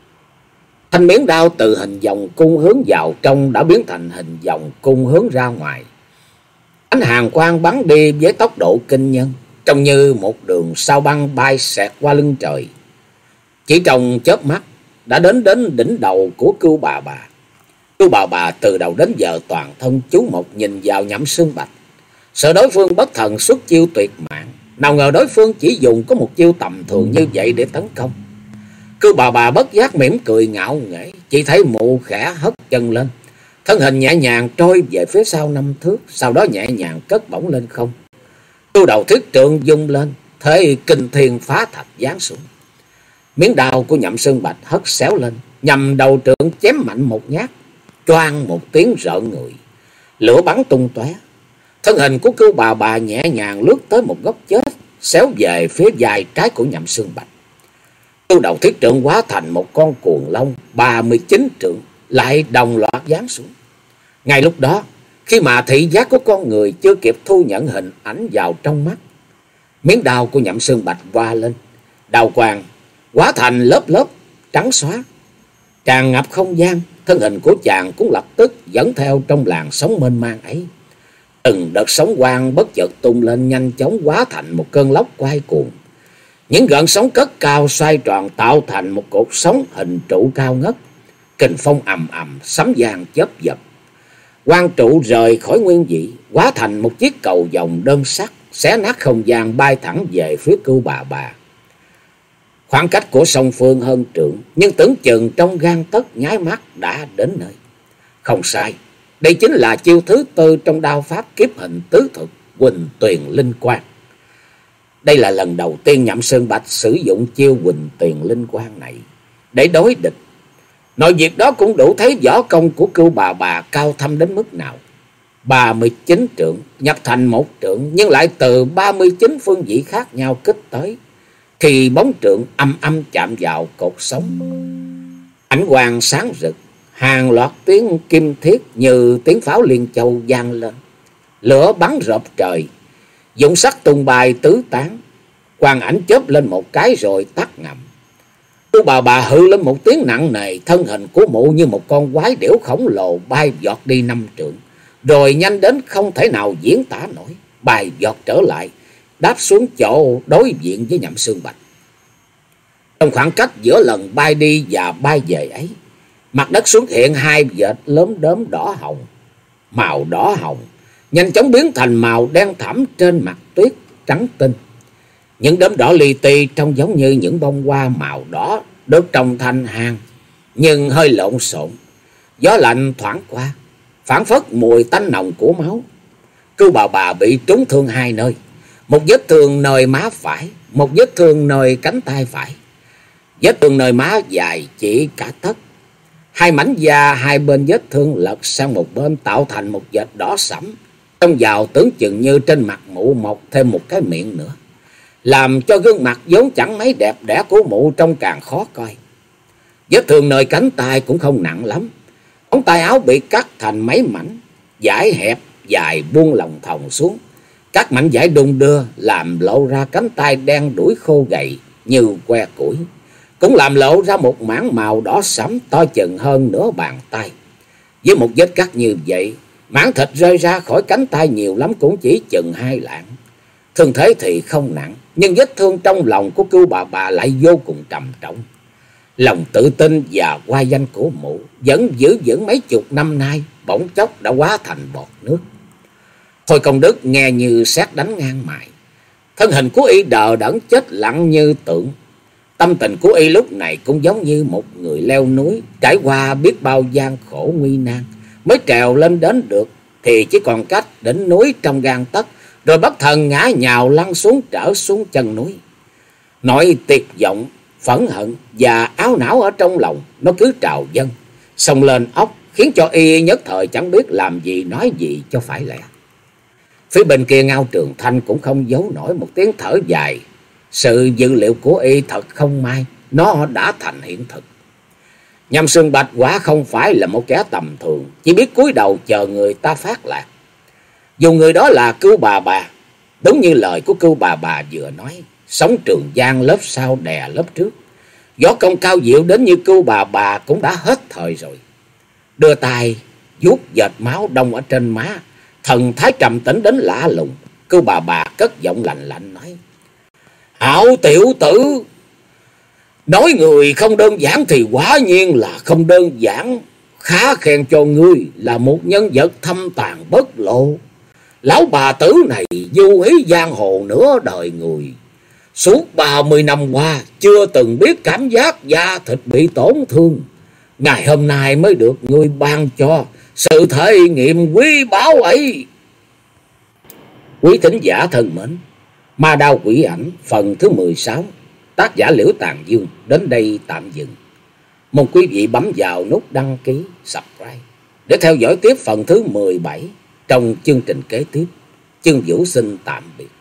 thanh miếng đao từ hình vòng cung hướng vào trong đã biến thành hình vòng cung hướng ra ngoài. Ánh hàn quang bắn đi với tốc độ kinh nhân, trông như một đường sao băng bay xẹt qua lưng trời. Chỉ trong chớp mắt đã đến đến đỉnh đầu của Cưu bà bà. Cưu bà bà từ đầu đến giờ toàn thân chú một nhìn vào Nhậm Xuân Bạch, sợ đối phương bất thần xuất chiêu tuyệt mạng. Nào ngờ đối phương chỉ dùng có một chiêu tầm thường như vậy để tấn công. Cưu bà bà bất giác mỉm cười ngạo nghễ, chỉ thấy mụ khẽ hất chân lên, thân hình nhẹ nhàng trôi về phía sau năm thước, sau đó nhẹ nhàng cất bổng lên không. Cưu đầu thiết trượng vung lên, thế kinh thiên phá thạch giáng xuống. Miếng đao của Nhậm Xuân Bạch hất xéo lên, nhằm đầu trượng chém mạnh một nhát, choang một tiếng rợn người, lửa bắn tung tóe. Thân hình của Cưu Bà Bà nhẹ nhàng lướt tới một góc chết, xéo về phía vai trái của Nhậm Xương Bạch. Cưu Đầu Thiết Trượng hóa thành một con cuồng long ba mươi chín trượng, lại đồng loạt giáng xuống. Ngay lúc đó, khi mà thị giác của con người chưa kịp thu nhận hình ảnh vào trong mắt, miếng đao của Nhậm Xương Bạch va lên, đao quang hóa thành lớp lớp trắng xóa, tràn ngập không gian. Thân hình của chàng cũng lập tức dẫn theo trong làn sóng mênh mang ấy. Từng đợt sóng quang bất chợt tung lên, nhanh chóng hóa thành một cơn lốc quay cuồng. Những gợn sóng cất cao xoay tròn tạo thành một cột sóng hình trụ cao ngất. Kình phong ầm ầm, sấm vang chớp giật. Quang trụ rời khỏi nguyên vị, hóa thành một chiếc cầu vồng đơn sắc, xé nát không gian bay thẳng về phía Cưu Bà Bà. Khoảng cách của song phương hơn trượng, nhưng tưởng chừng trong gang tấc nháy mắt đã đến nơi. Không sai, đây chính là chiêu thứ tư trong đao pháp kiếp hình tứ thuật Huỳnh Tuyền Linh Quang. Đây là lần đầu tiên Nhậm Xương Bạch sử dụng chiêu Huỳnh Tuyền Linh Quang này để đối địch. Nội việc đó cũng đủ thấy võ công của Cưu Bà Bà cao thâm đến mức nào. ba mươi chín trượng nhập thành một trượng, nhưng lại từ ba mươi chín phương vị khác nhau kích tới. Khi bóng trượng âm âm chạm vào cột sống, ánh quang sáng rực, hàng loạt tiếng kim thiết như tiếng pháo liên châu vang lên. Lửa bắn rộp trời, dụng sắc tung bay tứ tán. Quang ảnh chớp lên một cái rồi tắt ngầm. Cưu Bà Bà hự lên một tiếng nặng nề, thân hình của mụ như một con quái điểu khổng lồ bay vọt đi năm trượng, rồi nhanh đến không thể nào diễn tả nổi, bay vọt trở lại, đáp xuống chỗ đối diện với Nhậm Xương Bạch. Trong khoảng cách giữa lần bay đi và bay về ấy, mặt đất xuất hiện hai vệt lớn đốm đỏ hồng. Màu đỏ hồng nhanh chóng biến thành màu đen thẫm trên mặt tuyết trắng tinh. Những đốm đỏ li ti trông giống như những bông hoa màu đỏ được trồng thành hàng, nhưng hơi lộn xộn. Gió lạnh thoảng qua, phảng phất mùi tanh nồng của máu. Cưu Bà Bà bị trúng thương hai nơi, một vết thương nơi má phải, một vết thương nơi cánh tay phải. Vết thương nơi má dài chỉ cả tấc. Hai mảnh da hai bên vết thương lật sang một bên tạo thành một vệt đỏ sẫm. Trong vào tưởng chừng như trên mặt mụ mọc thêm một cái miệng nữa, làm cho gương mặt vốn chẳng mấy đẹp đẽ của mụ trông càng khó coi. Vết thương nơi cánh tay cũng không nặng lắm. Ống tay áo bị cắt thành mấy mảnh, dải hẹp dài buông lòng thòng xuống. Các mảnh vải đung đưa làm lộ ra cánh tay đen đuổi khô gầy như que củi, cũng làm lộ ra một mảng màu đỏ sẫm to chừng hơn nửa bàn tay. Với một vết cắt như vậy, mảng thịt rơi ra khỏi cánh tay nhiều lắm cũng chỉ chừng hai lạng. Thương thế thì không nặng, nhưng vết thương trong lòng của Cưu Bà Bà lại vô cùng trầm trọng. Lòng tự tin và hoa danh của mụ vẫn giữ vững mấy chục năm nay, bỗng chốc đã hóa thành bọt nước. Thôi Công Đức nghe như sét đánh ngang mày. Thân hình của y đờ đẫn chết lặng như tượng. Tâm tình của y lúc này cũng giống như một người leo núi, trải qua biết bao gian khổ nguy nan mới trèo lên đến được, thì chỉ còn cách đỉnh núi trong gang tấc, rồi bất thần ngã nhào lăn xuống trở xuống chân núi. Nỗi tuyệt vọng, phẫn hận và áo não ở trong lòng nó cứ trào dâng, xông lên óc, khiến cho y nhất thời chẳng biết làm gì nói gì cho phải lẽ. Phía bên kia Ngao Trường Thanh cũng không giấu nổi một tiếng thở dài. Sự dự liệu của y thật không may, nó đã thành hiện thực. Nhậm Xương Bạch quả không phải là một kẻ tầm thường, chỉ biết cúi đầu chờ người ta phát lạc. Dù người đó là Cưu Bà Bà, đúng như lời của Cưu Bà Bà vừa nói, sống Trường Giang lớp sau đè lớp trước. Võ công cao diệu đến như Cưu Bà Bà cũng đã hết thời rồi. Đưa tay vuốt vệt máu đông ở trên má, thần thái trầm tĩnh đến lạ lùng. Cưu Bà Bà cất giọng lạnh lạnh nói: "Hảo tiểu tử, nói người không đơn giản thì quả nhiên là không đơn giản. Khá khen cho ngươi là một nhân vật thâm tàn bất lộ. Lão bà tử này du hí giang hồ nửa đời người. Suốt ba mươi năm qua chưa từng biết cảm giác da thịt bị tổn thương. Ngày hôm nay mới được ngươi ban cho sự thể nghiệm quý báu ấy." Quý thính giả thân mến, Ma Đao Quỷ Ảnh phần thứ mười sáu, tác giả Liễu Tàn Dương đến đây tạm dừng. Mong quý vị bấm vào nút đăng ký, subscribe để theo dõi tiếp phần thứ mười bảy trong chương trình kế tiếp. Chương Vũ xin tạm biệt.